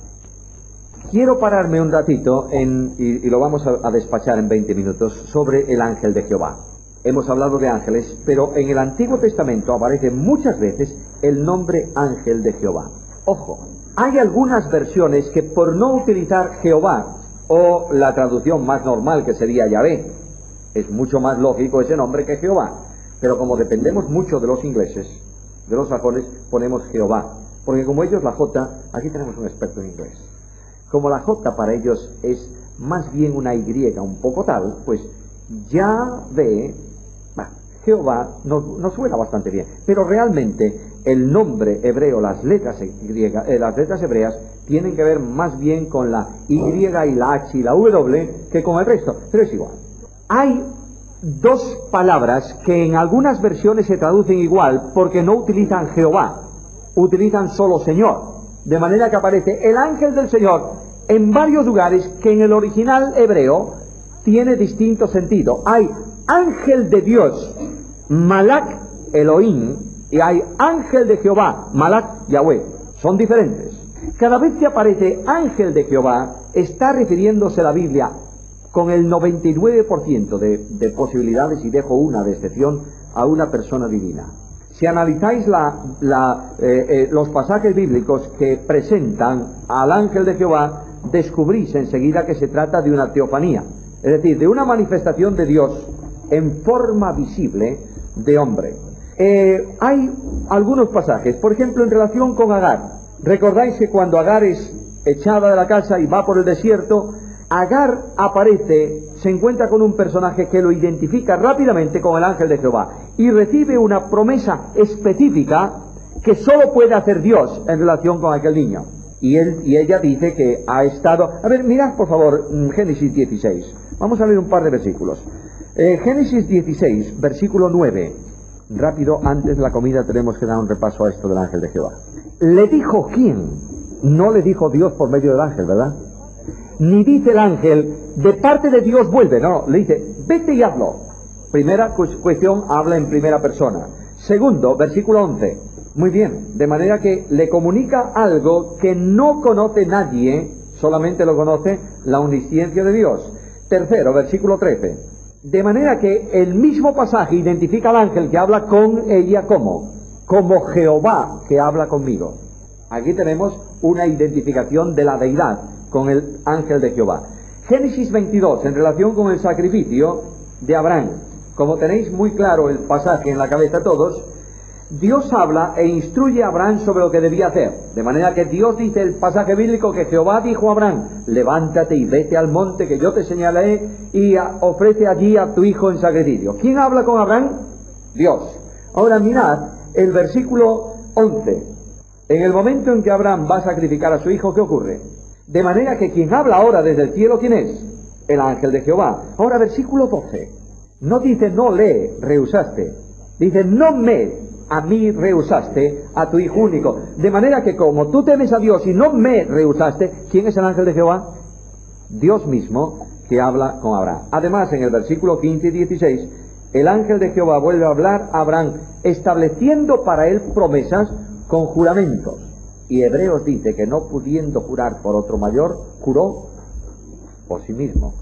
Quiero pararme un ratito y lo vamos a despachar en 20 minutos sobre el ángel de Jehová. Hemos hablado de ángeles, pero en el Antiguo Testamento aparece muchas veces el nombre ángel de Jehová. Ojo, hay algunas versiones que por no utilizar Jehová o la traducción más normal que sería Yahvé, es mucho más lógico ese nombre que Jehová, pero como dependemos mucho de los ingleses, de los sajones, ponemos Jehová, porque como ellos la J, aquí tenemos un experto en inglés, como la J para ellos es más bien una Y un poco tal, pues Yahvé, Jehová nos suena bastante bien, pero realmente el nombre hebreo, las letras hebreas tienen que ver más bien con la Y y la H y la W que con el resto, pero es igual. Hay dos palabras que en algunas versiones se traducen igual porque no utilizan Jehová, utilizan solo Señor, de manera que aparece el ángel del Señor en varios lugares que en el original hebreo tiene distinto sentido. Hay ángel de Dios, Malak Elohim, y hay ángel de Jehová, Malak Yahweh. Son diferentes. Cada vez que aparece ángel de Jehová, está refiriéndose la Biblia con el 99% de posibilidades, y dejo una de excepción, a una persona divina. Si analizáis los pasajes bíblicos que presentan al ángel de Jehová, descubrís enseguida que se trata de una teofanía, es decir, de una manifestación de Dios en forma visible de hombre. Hay algunos pasajes, por ejemplo, en relación con Agar. Recordáis que cuando Agar es echada de la casa y va por el desierto, Agar aparece, se encuentra con un personaje que lo identifica rápidamente con el ángel de Jehová y recibe una promesa específica que solo puede hacer Dios en relación con aquel niño. Y ella dice que ha estado... A ver, mirad por favor Génesis 16. Vamos a leer un par de versículos. Génesis 16, versículo 9. Rápido, antes de la comida tenemos que dar un repaso a esto del ángel de Jehová. ¿Le dijo quién? No le dijo Dios por medio del ángel, ¿verdad? Ni dice el ángel, de parte de Dios vuelve, no, le dice, vete y hazlo. Primera cuestión, habla en primera persona. Segundo, versículo 11. Muy bien, de manera que le comunica algo que no conoce nadie, solamente lo conoce la omnisciencia de Dios. Tercero, versículo 13. De manera que el mismo pasaje identifica al ángel que habla con ella como Jehová que habla conmigo. Aquí tenemos una identificación de la deidad con el ángel de Jehová. Génesis 22, en relación con el sacrificio de Abraham. Como tenéis muy claro el pasaje en la cabeza todos, Dios habla e instruye a Abraham sobre lo que debía hacer. De manera que Dios dice el pasaje bíblico que Jehová dijo a Abraham: levántate y vete al monte que yo te señalaré y ofrece allí a tu hijo en sacrificio. ¿Quién habla con Abraham? Dios. Ahora mirad el versículo 11. En el momento en que Abraham va a sacrificar a su hijo, ¿qué ocurre? De manera que quien habla ahora desde el cielo, ¿quién es? El ángel de Jehová. Ahora versículo 12. No dice no le rehusaste. Dice no a mí rehusaste a tu hijo único. De manera que como tú temes a Dios y no me rehusaste, ¿quién es el ángel de Jehová? Dios mismo que habla con Abraham. Además, en el versículo 15 y 16, el ángel de Jehová vuelve a hablar a Abraham, estableciendo para él promesas con juramentos. Y Hebreos dice que no pudiendo jurar por otro mayor, juró por sí mismo.